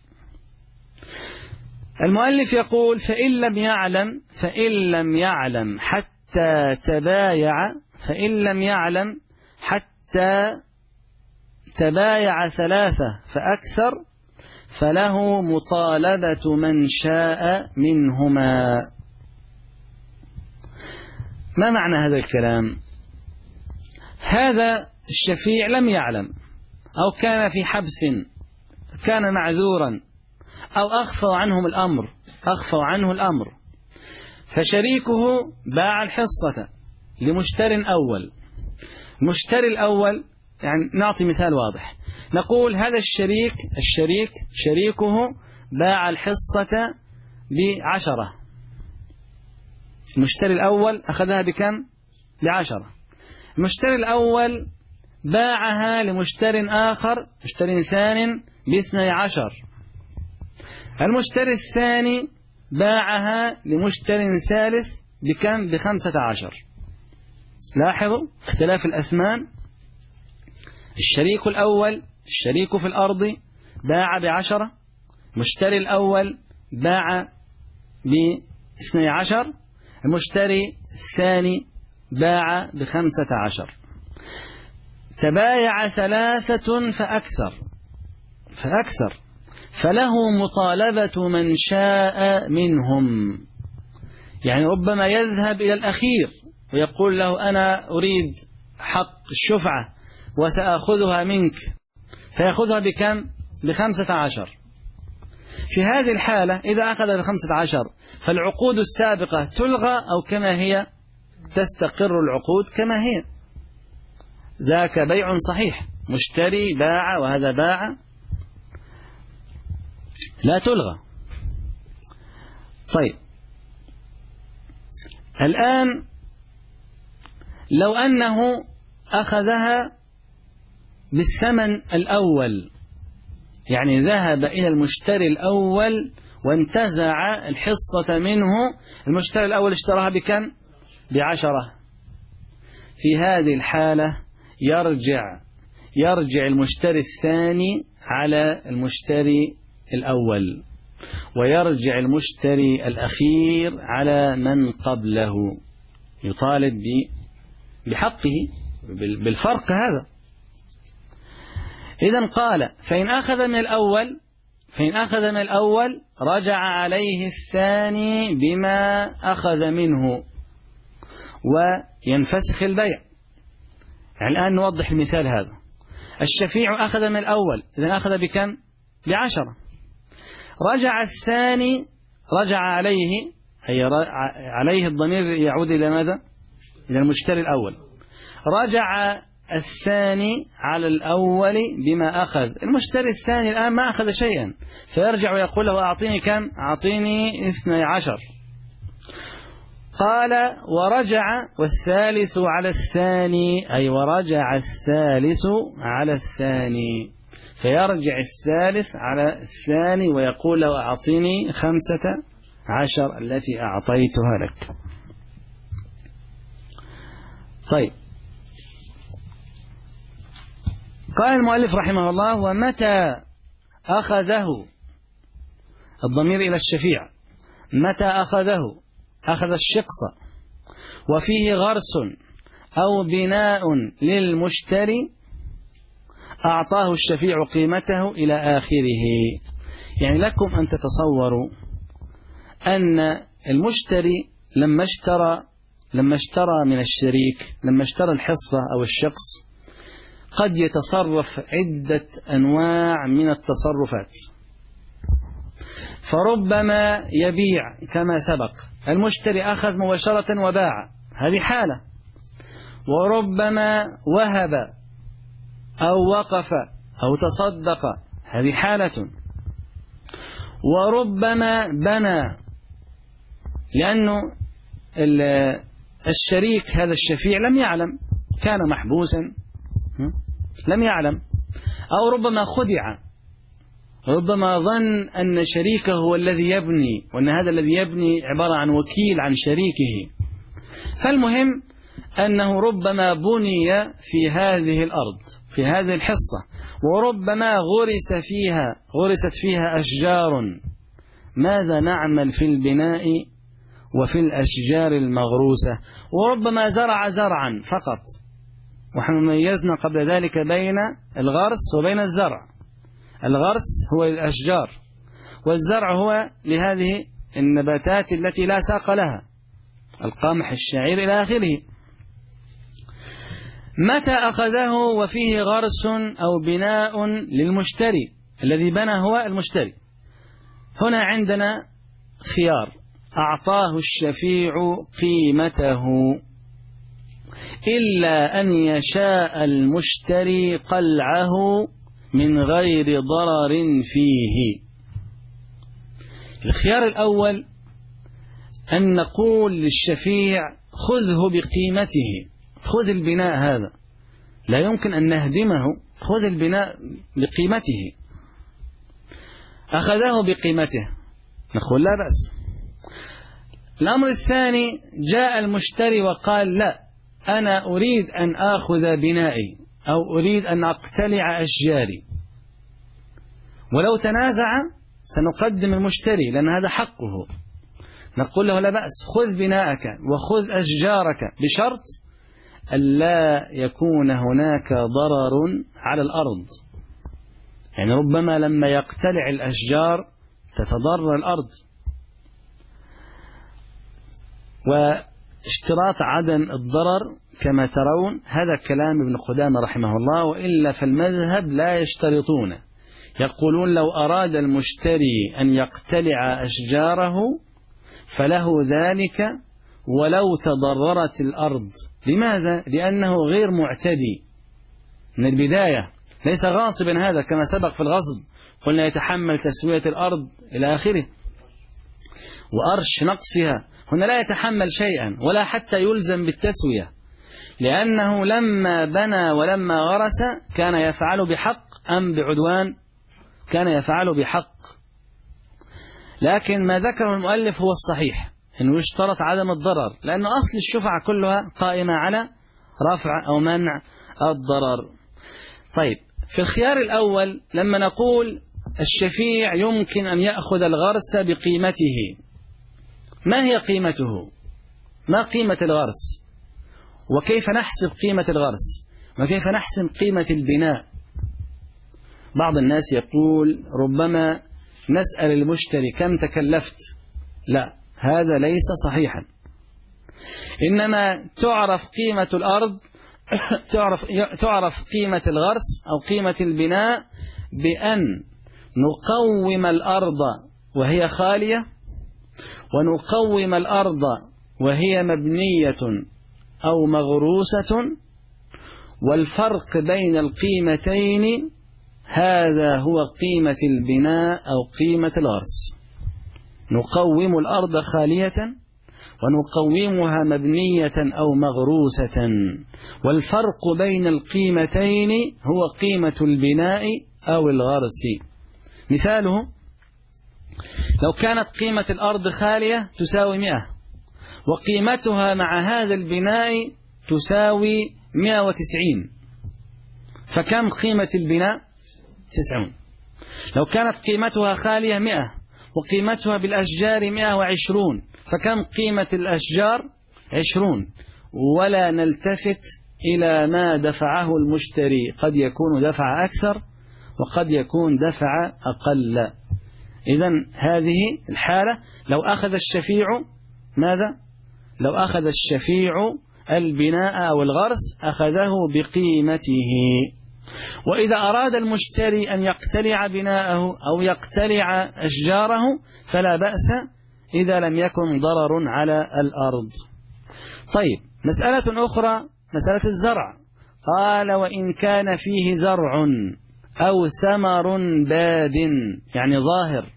المؤلف يقول فإن لم يعلم حتى تبايع 3 فأكثر فله مطالبة من شاء منهما. ما معنى هذا الكلام؟ هذا الشفيع لم يعلم، أو كان في حبس، كان معذورا، أو أخفوا عنه الأمر، فشريكه باع الحصة لمشتر أول. المشتري الأول يعني نعطي مثال واضح، نقول هذا الشريك شريكه باع الحصة ب10، المشتري الأول أخذها بكم؟ ب10. المشتري الأول باعها لمشتر آخر، مشتري ثاني ب12. المشتري الثاني باعها لمشتر ثالث بكم؟ ب15. لاحظوا اختلاف الأثمان. الشريك الأول الشريك في الأرض باع ب10، المشتري الأول باع ب12، المشتري الثاني باع ب15. تبايع 3 فأكثر فله مطالبة من شاء منهم. يعني ربما يذهب إلى الأخير ويقول له أنا أريد حق الشفعة وسأخذها منك، فيأخذها بكم؟ ب15. في هذه الحالة إذا أخذ ب15 فالعقود السابقة تلغى أو كما هي تستقر العقود كما هي. ذاك بيع صحيح، مشتري باع وهذا باع، لا تلغى. طيب الآن لو أنه أخذها بالثمن الأول، يعني ذهب إلى المشتري الأول وانتزع الحصة منه، المشتري الأول اشتراها بكم؟ ب10. في هذه الحالة يرجع المشتري الثاني على المشتري الأول، ويرجع المشتري الأخير على من قبله، يطالب بحقه بالفرق هذا. إذن قال فإن أخذ من الأول رجع عليه الثاني بما أخذ منه وينفسخ البيع. يعني الآن نوضح المثال هذا. الشفيع أخذ من الأول، إذن أخذ بكم؟ ب10. رجع الثاني، رجع عليه، أي عليه الضمير يعود إلى ماذا؟ إلى المشتري الأول. رجع الثاني على الأول بما أخذ. المشتري الثاني الآن ما أخذ شيئا، فيرجع ويقول له أعطيني كم؟ أعطيني 12. قال ورجع والثالث على الثاني، أي ورجع الثالث على الثاني، فيرجع الثالث على الثاني ويقول له أعطيني 15 التي أعطيتها لك. طيب قال المؤلف رحمه الله ومتى أخذه، الضمير إلى الشفيع، متى أخذه أخذ الشقص وفيه غرس أو بناء للمشتري أعطاه الشفيع قيمته إلى آخره. يعني لكم أن تتصوروا أن المشتري لما اشترى من الشريك، لما اشترى الحصة أو الشقص، قد يتصرف عدة أنواع من التصرفات، فربما يبيع كما سبق، المشتري أخذ مباشرة وباع، هذه حالة، وربما وهب أو وقف أو تصدق، هذه حالة، وربما بنى، لأنه الشريك هذا الشفيع لم يعلم، كان محبوسا لم يعلم، أو ربما خدع، ربما ظن أن شريكه هو الذي يبني، وأن هذا الذي يبني عبارة عن وكيل عن شريكه. فالمهم أنه ربما بني في هذه الأرض، في هذه الحصة، وربما غرست فيها أشجار. ماذا نعمل في البناء وفي الأشجار المغروسة؟ وربما زرع زرعا فقط، ونحن ميزنا قبل ذلك بين الغرس وبين الزرع. الغرس هو للأشجار، والزرع هو لهذه النباتات التي لا ساق لها، القمح، الشعير إلى آخره. متى أخذه وفيه غرس أو بناء للمشتري، الذي بنى هو المشتري. هنا عندنا خيار، أعطاه الشفيع قيمته، إلا أن يشاء المشتري قلعه من غير ضرر فيه. الخيار الأول أن نقول للشفيع خذه بقيمته، خذ البناء هذا، لا يمكن أن نهدمه، خذ البناء بقيمته. أخذه بقيمته نقول لا بأس. الأمر الثاني جاء المشتري وقال لا، أنا أريد أن آخذ بنائي أو أريد أن أقتلع أشجاري، ولو تنازع سنقدم المشتري لأن هذا حقه، نقول له لا بأس، خذ بناءك وخذ أشجارك بشرط ألا يكون هناك ضرر على الأرض. يعني ربما لما يقتلع الأشجار تتضرر الأرض. واشتراط عدم الضرر كما ترون هذا كلام ابن قدامة رحمه الله، وإلا فالمذهب لا يشترطون، يقولون لو أراد المشتري أن يقتلع أشجاره فله ذلك ولو تضررت الأرض. لماذا؟ لأنه غير معتدي من البداية، ليس غاصبا، هذا كما سبق في الغصب قلنا يتحمل تسوية الأرض إلى آخره وأرش نقصها، هنا لا يتحمل شيئا ولا حتى يلزم بالتسوية، لأنه لما بنى ولما غرس كان يفعل بحق أم بعدوان؟ كان يفعل بحق. لكن ما ذكره المؤلف هو الصحيح، أنه يشترط عدم الضرر، لأن أصل الشفعة كلها قائمة على رفع أو منع الضرر. طيب، في الخيار الأول لما نقول الشفيع يمكن أن يأخذ الغرس بقيمته، ما هي قيمته؟ ما قيمة الغرس؟ وكيف نحسب قيمة الغرس؟ وكيف نحسب قيمة البناء؟ بعض الناس يقول ربما نسأل المشتري كم تكلفت. لا، هذا ليس صحيحا، إنما تعرف قيمة الأرض تعرف قيمة الغرس أو قيمة البناء بأن نقوم الأرض وهي خالية، ونقوم الأرض وهي مبنية أو مغروسة، والفرق بين القيمتين هذا هو قيمة البناء أو قيمة الغرس. نقوم الأرض خالية ونقومها مبنية أو مغروسة، والفرق بين القيمتين هو قيمة البناء أو الغرس. مثاله لو كانت قيمة الأرض خالية تساوي 100، وقيمتها مع هذا البناء تساوي 190، فكم قيمة البناء؟ 90. لو كانت قيمتها خالية 100 وقيمتها بالأشجار 120، فكم قيمة الأشجار؟ 20. ولا نلتفت إلى ما دفعه المشتري، قد يكون دفع أكثر وقد يكون دفع أقل. إذن هذه الحالة لو أخذ الشفيع ماذا؟ لو أخذ الشفيع البناء أو الغرس أخذه بقيمته. وإذا أراد المشتري أن يقتلع بناءه أو يقتلع أشجاره فلا بأس إذا لم يكن ضرر على الأرض. طيب، مسألة أخرى، مسألة الزرع. قال وإن كان فيه زرع أو ثمر باد، يعني ظاهر.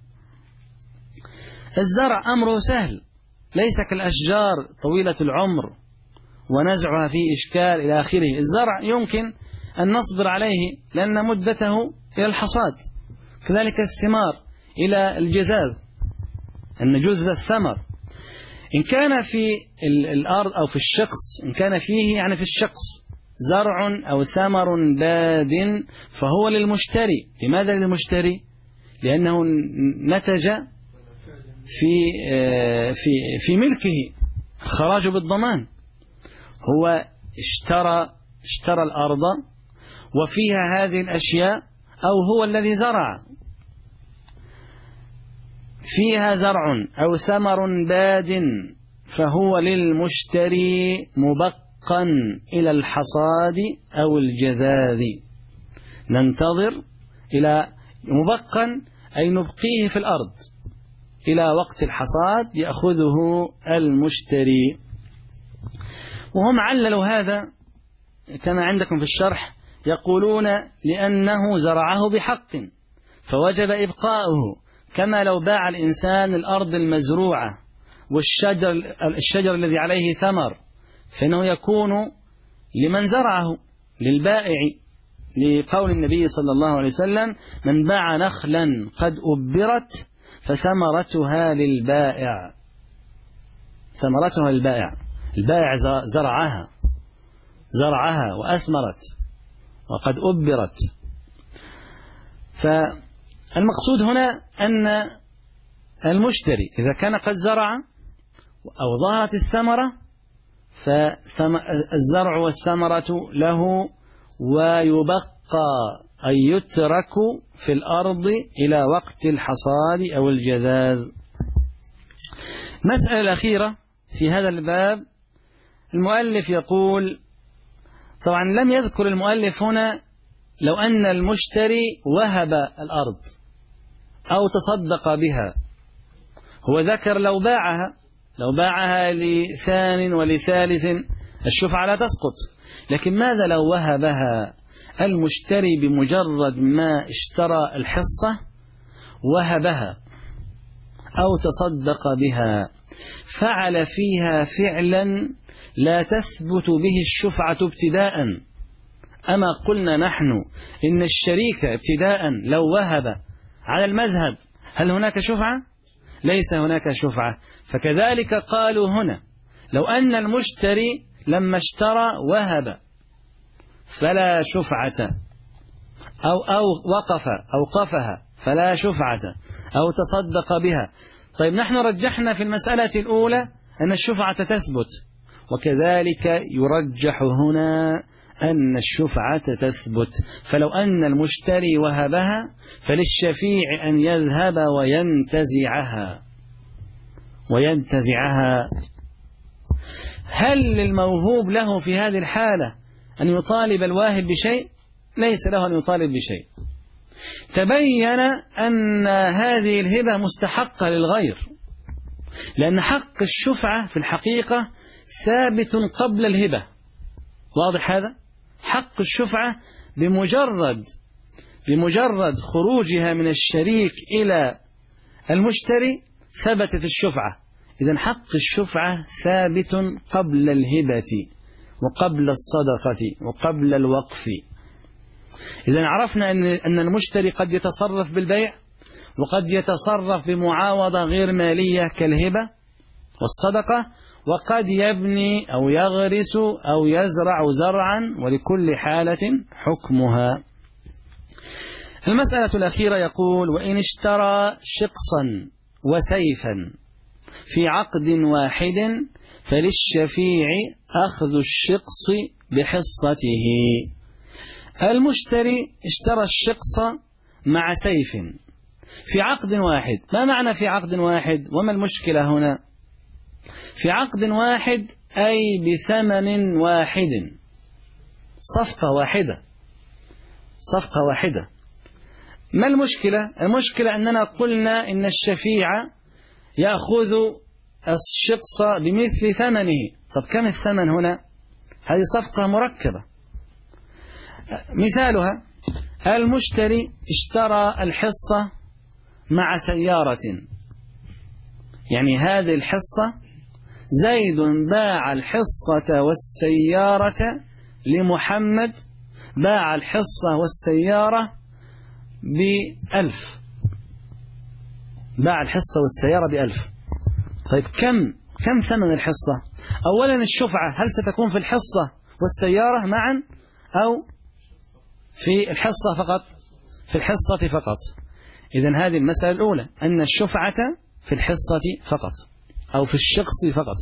الزرع أمره سهل، ليس كالأشجار طويلة العمر ونزعها فيه إشكال إلى آخره. الزرع يمكن أن نصبر عليه لأن مدته إلى الحصاد، كذلك الثمار إلى الجذاذ، أن جذذ الثمر. إن كان في الأرض أو في الشخص، إن كان فيه يعني في الشخص زرع أو ثمر باد فهو للمشتري. لماذا للمشتري؟ لأنه نتج في ملكه، خراج بالضمان. هو اشترى الأرض وفيها هذه الأشياء، أو هو الذي زرع فيها زرع أو ثمر باد فهو للمشتري مبقا إلى الحصاد أو الجذاذ. ننتظر إلى مبقا أي نبقيه في الأرض إلى وقت الحصاد يأخذه المشتري. وهم عللوا هذا كما عندكم في الشرح، يقولون لأنه زرعه بحق فوجب إبقاؤه، كما لو باع الإنسان الأرض المزروعة والشجر الذي عليه ثمر فإنه يكون لمن زرعه للبائع، لقول النبي صلى الله عليه وسلم: من باع نخلا قد أبرت فثمرتها للبائع. ثمرتها للبائع، البائع زرعها وأثمرت وقد أبرت. فالمقصود هنا أن المشتري إذا كان قد زرع أو ظهرت الثمرة فالزرع والثمرة له، ويبقى أي يترك في الأرض إلى وقت الحصاد أو الجذاذ. مسألة الأخيرة في هذا الباب، المؤلف يقول، طبعا لم يذكر المؤلف هنا لو أن المشتري وهب الأرض أو تصدق بها، هو ذكر لو باعها لثان ولثالث الشفعة لا تسقط، لكن ماذا لو وهبها المشتري بمجرد ما اشترى الحصة وهبها أو تصدق بها، فعل فيها فعلا لا تثبت به الشفعة ابتداء؟ أما قلنا نحن إن الشريك ابتداء لو وهب على المذهب هل هناك شفعة؟ ليس هناك شفعة. فكذلك قالوا هنا لو أن المشتري لما اشترى وهب فلا شفعة، أو أوقفها فلا شفعة، أو تصدق بها. طيب نحن رجحنا في المسألة الأولى أن الشفعة تثبت، وكذلك يرجح هنا أن الشفعة تثبت. فلو أن المشتري وهبها فللشفيع أن يذهب وينتزعها. هل للموهوب له في هذه الحالة أن يطالب الواهب بشيء؟ ليس له أن يطالب بشيء. تبين أن هذه الهبة مستحقة للغير، لأن حق الشفعة في الحقيقة ثابت قبل الهبة. واضح هذا؟ حق الشفعة بمجرد خروجها من الشريك إلى المشتري ثبتت الشفعة. إذن حق الشفعة ثابت قبل الهبة وقبل الصدقة وقبل الوقف. إذن عرفنا أن المشتري قد يتصرف بالبيع، وقد يتصرف بمعاوضة غير مالية كالهبة والصدقة، وقد يبني أو يغرس أو يزرع زرعا، ولكل حالة حكمها. المسألة الأخيرة يقول: وإن اشترى شقصا وسيفا في عقد واحد فللشفيع أخذ الشقص بحصته. المشتري اشترى الشقص مع سيف في عقد واحد. ما معنى في عقد واحد؟ وما المشكلة هنا؟ في عقد واحد أي بثمن واحد، صفقة واحدة. ما المشكلة؟ المشكلة أننا قلنا إن الشفيع يأخذ الشقص بمثل ثمنه. طب كم الثمن هنا؟ هذه صفقة مركبة. مثالها: المشتري اشترى الحصة مع سيارة، يعني هذه الحصة زيد باع الحصة والسيارة لمحمد، باع الحصة والسيارة ب1000، باع الحصة والسيارة ب1000. طيب كم ثمن الحصة؟ أولا الشفعة هل ستكون في الحصة والسيارة معا أو في الحصة فقط؟ في الحصة فقط. إذن هذه المسألة الأولى، أن الشفعة في الحصة فقط أو في الشخص فقط.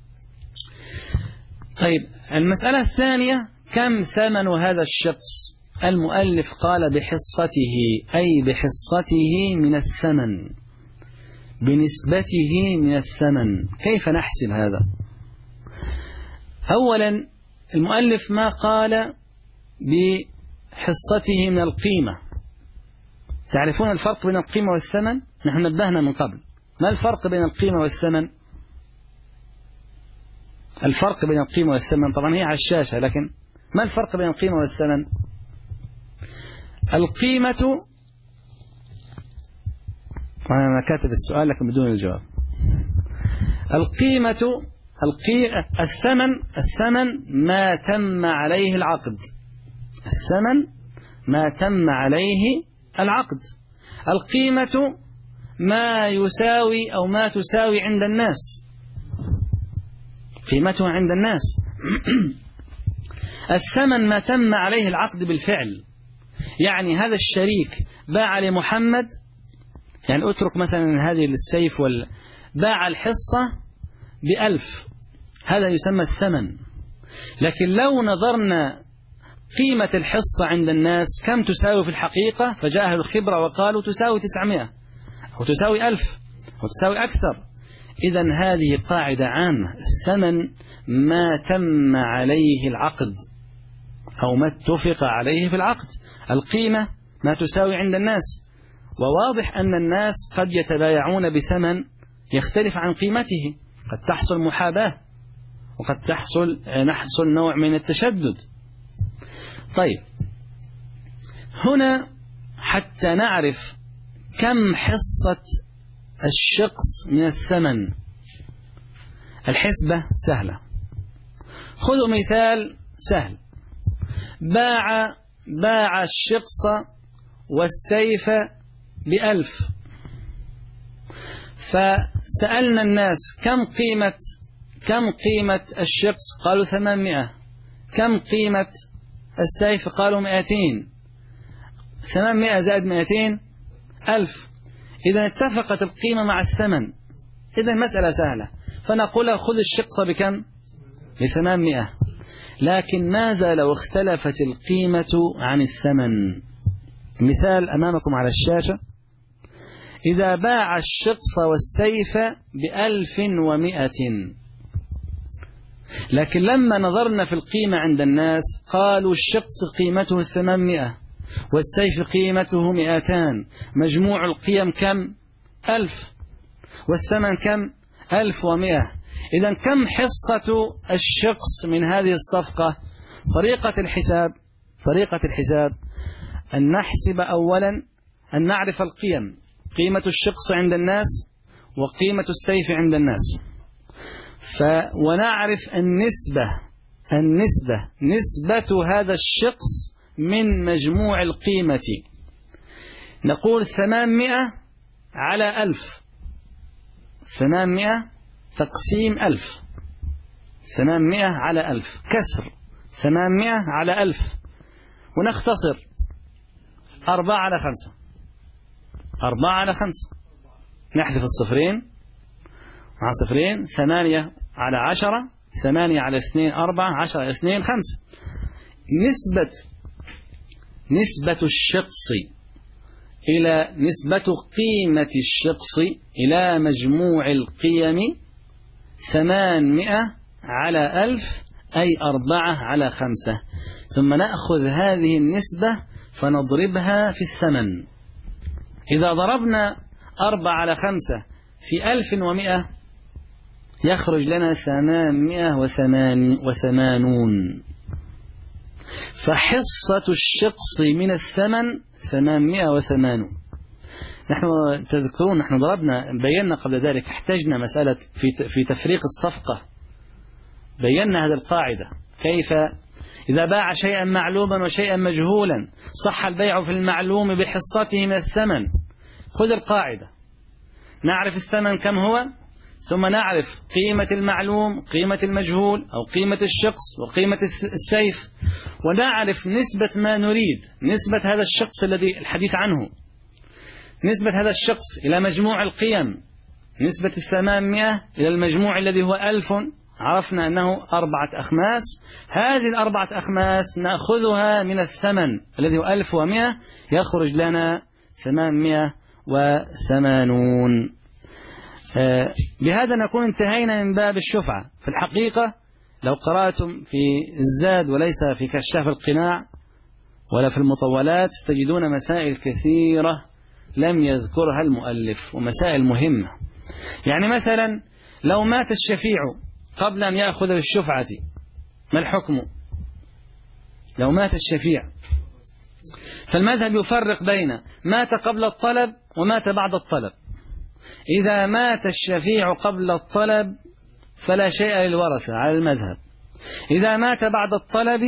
طيب المسألة الثانية: كم ثمن هذا الشخص؟ المؤلف قال بحصته، أي بحصته من الثمن، بنسبته من الثمن. كيف نحسب هذا؟ أولا المؤلف ما قال بحصته من القيمة. تعرفون الفرق بين القيمة والثمن؟ نحن نبهنا من قبل. ما الفرق بين القيمة والثمن؟ الفرق بين القيمة والثمن طبعا هي على الشاشة، لكن ما الفرق بين القيمة والثمن؟ القيمة، أنا كاتب السؤال لكن بدون الجواب. القيمة الثمن ما تم عليه العقد. الثمن ما تم عليه العقد. القيمة ما يساوي أو ما تساوي عند الناس، قيمتها عند الناس. الثمن ما تم عليه العقد بالفعل، يعني هذا الشريك باع لمحمد، يعني اترك مثلا هذه السيف باع الحصة ب1000، هذا يسمى الثمن. لكن لو نظرنا قيمة الحصة عند الناس كم تساوي في الحقيقة، فجاء أهل الخبرة وقالوا تساوي 900 أو تساوي 1000 أو تساوي أكثر. إذن هذه قاعدة عامة، الثمن ما تم عليه العقد أو ما اتفق عليه في العقد. القيمة ما تساوي عند الناس، وواضح أن الناس قد يتبايعون بثمن يختلف عن قيمته، قد تحصل محاباة وقد نحصل نوع من التشدد. طيب، هنا حتى نعرف كم حصة الشخص من الثمن، الحسبة سهلة. خذوا مثال سهل، باع الشخص والسيف ب1000، فسألنا الناس كم قيمة الشخص؟ قالوا 800. كم قيمة السيف؟ قالوا 200. 800 زائد 200 1000. إذا اتفقت القيمة مع الثمن، إذا المسألة سهلة، فنقول خذ الشخص بكم؟ ب800. لكن ماذا لو اختلفت القيمة عن الثمن؟ مثال أمامكم على الشاشة، إذا باع الشخص والسيف ب1100، لكن لما نظرنا في القيمة عند الناس قالوا الشخص قيمته 800 والسيف قيمته 200، مجموع القيم كم؟ 1000 والثمن كم؟ 1100. إذن كم حصة الشخص من هذه الصفقة؟ طريقة الحساب أن نحسب أولا، أن نعرف القيم، قيمة الشخص عند الناس وقيمة السيف عند الناس، ونعرف نسبة هذا الشخص من مجموع القيمة. نقول 800 على 1000، 800 تقسيم 1000، 800 على 1000 كسر 800 على 1000، ونختصر 4 على 5، 4 على 5 نحذف الصفرين مع صفرين، 8 على 10، 8 على 2 4، 10 على 2 5. نسبة الشخص إلى نسبة قيمة الشخص إلى مجموع القيم 800 على 1000، أي 4 على 5. ثم نأخذ هذه النسبة فنضربها في الثمن. إذا ضربنا 4 على 5 في 1100 يخرج لنا 880. فحصة الشخص من الثمن 880. نحن تذكرون نحن بينا قبل ذلك، احتجنا مسألة في تفريق الصفقة، بينا هذه القاعدة، كيف إذا باع شيئا معلوما وشيئا مجهولا صح البيع في المعلوم بحصته من الثمن. خذ القاعدة، نعرف الثمن كم هو، ثم نعرف قيمة المعلوم، قيمة المجهول أو قيمة الشخص وقيمة السيف، ونعرف نسبة ما نريد، نسبة هذا الشخص الذي الحديث عنه، نسبة هذا الشخص إلى مجموع القيم، نسبة 800 إلى المجموع الذي هو 1000، عرفنا أنه 4 أخماس. هذه 4 أخماس نأخذها من الثمن الذي هو 1100، يخرج لنا 880. بهذا نكون انتهينا من باب الشفعة. في الحقيقة لو قرأتم في الزاد وليس في كشاف القناع ولا في المطولات تجدون مسائل كثيرة لم يذكرها المؤلف، ومسائل مهمة. يعني مثلا لو مات الشفيع قبل أن يأخذ بالشفعة ما الحكم لو مات الشفيع؟ فالمذهب يفرق بين مات قبل الطلب ومات بعد الطلب. إذا مات الشفيع قبل الطلب فلا شيء للورثة على المذهب. إذا مات بعد الطلب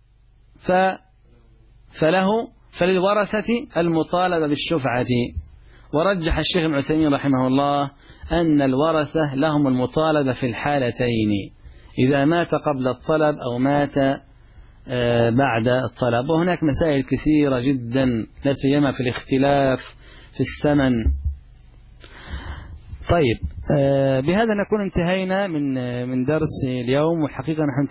فللورثة المطالبة بالشفعة. ورجح الشيخ ابن عثيمين رحمه الله أن الورثة لهم المطالبة في الحالتين، إذا مات قبل الطلب أو مات بعد الطلب. وهناك مسائل كثيرة جدا لا سيما في الاختلاف في الثمن. طيب، بهذا نكون انتهينا من درس اليوم. وحقيقة نحن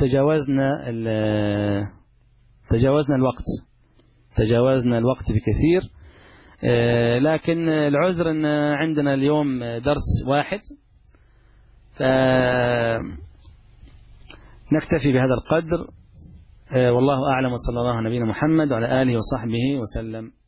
تجاوزنا الوقت بكثير، لكن العذر أن عندنا اليوم درس واحد، فنكتفي بهذا القدر. والله أعلم، وصلى الله على نبينا محمد وعلى آله وصحبه وسلم.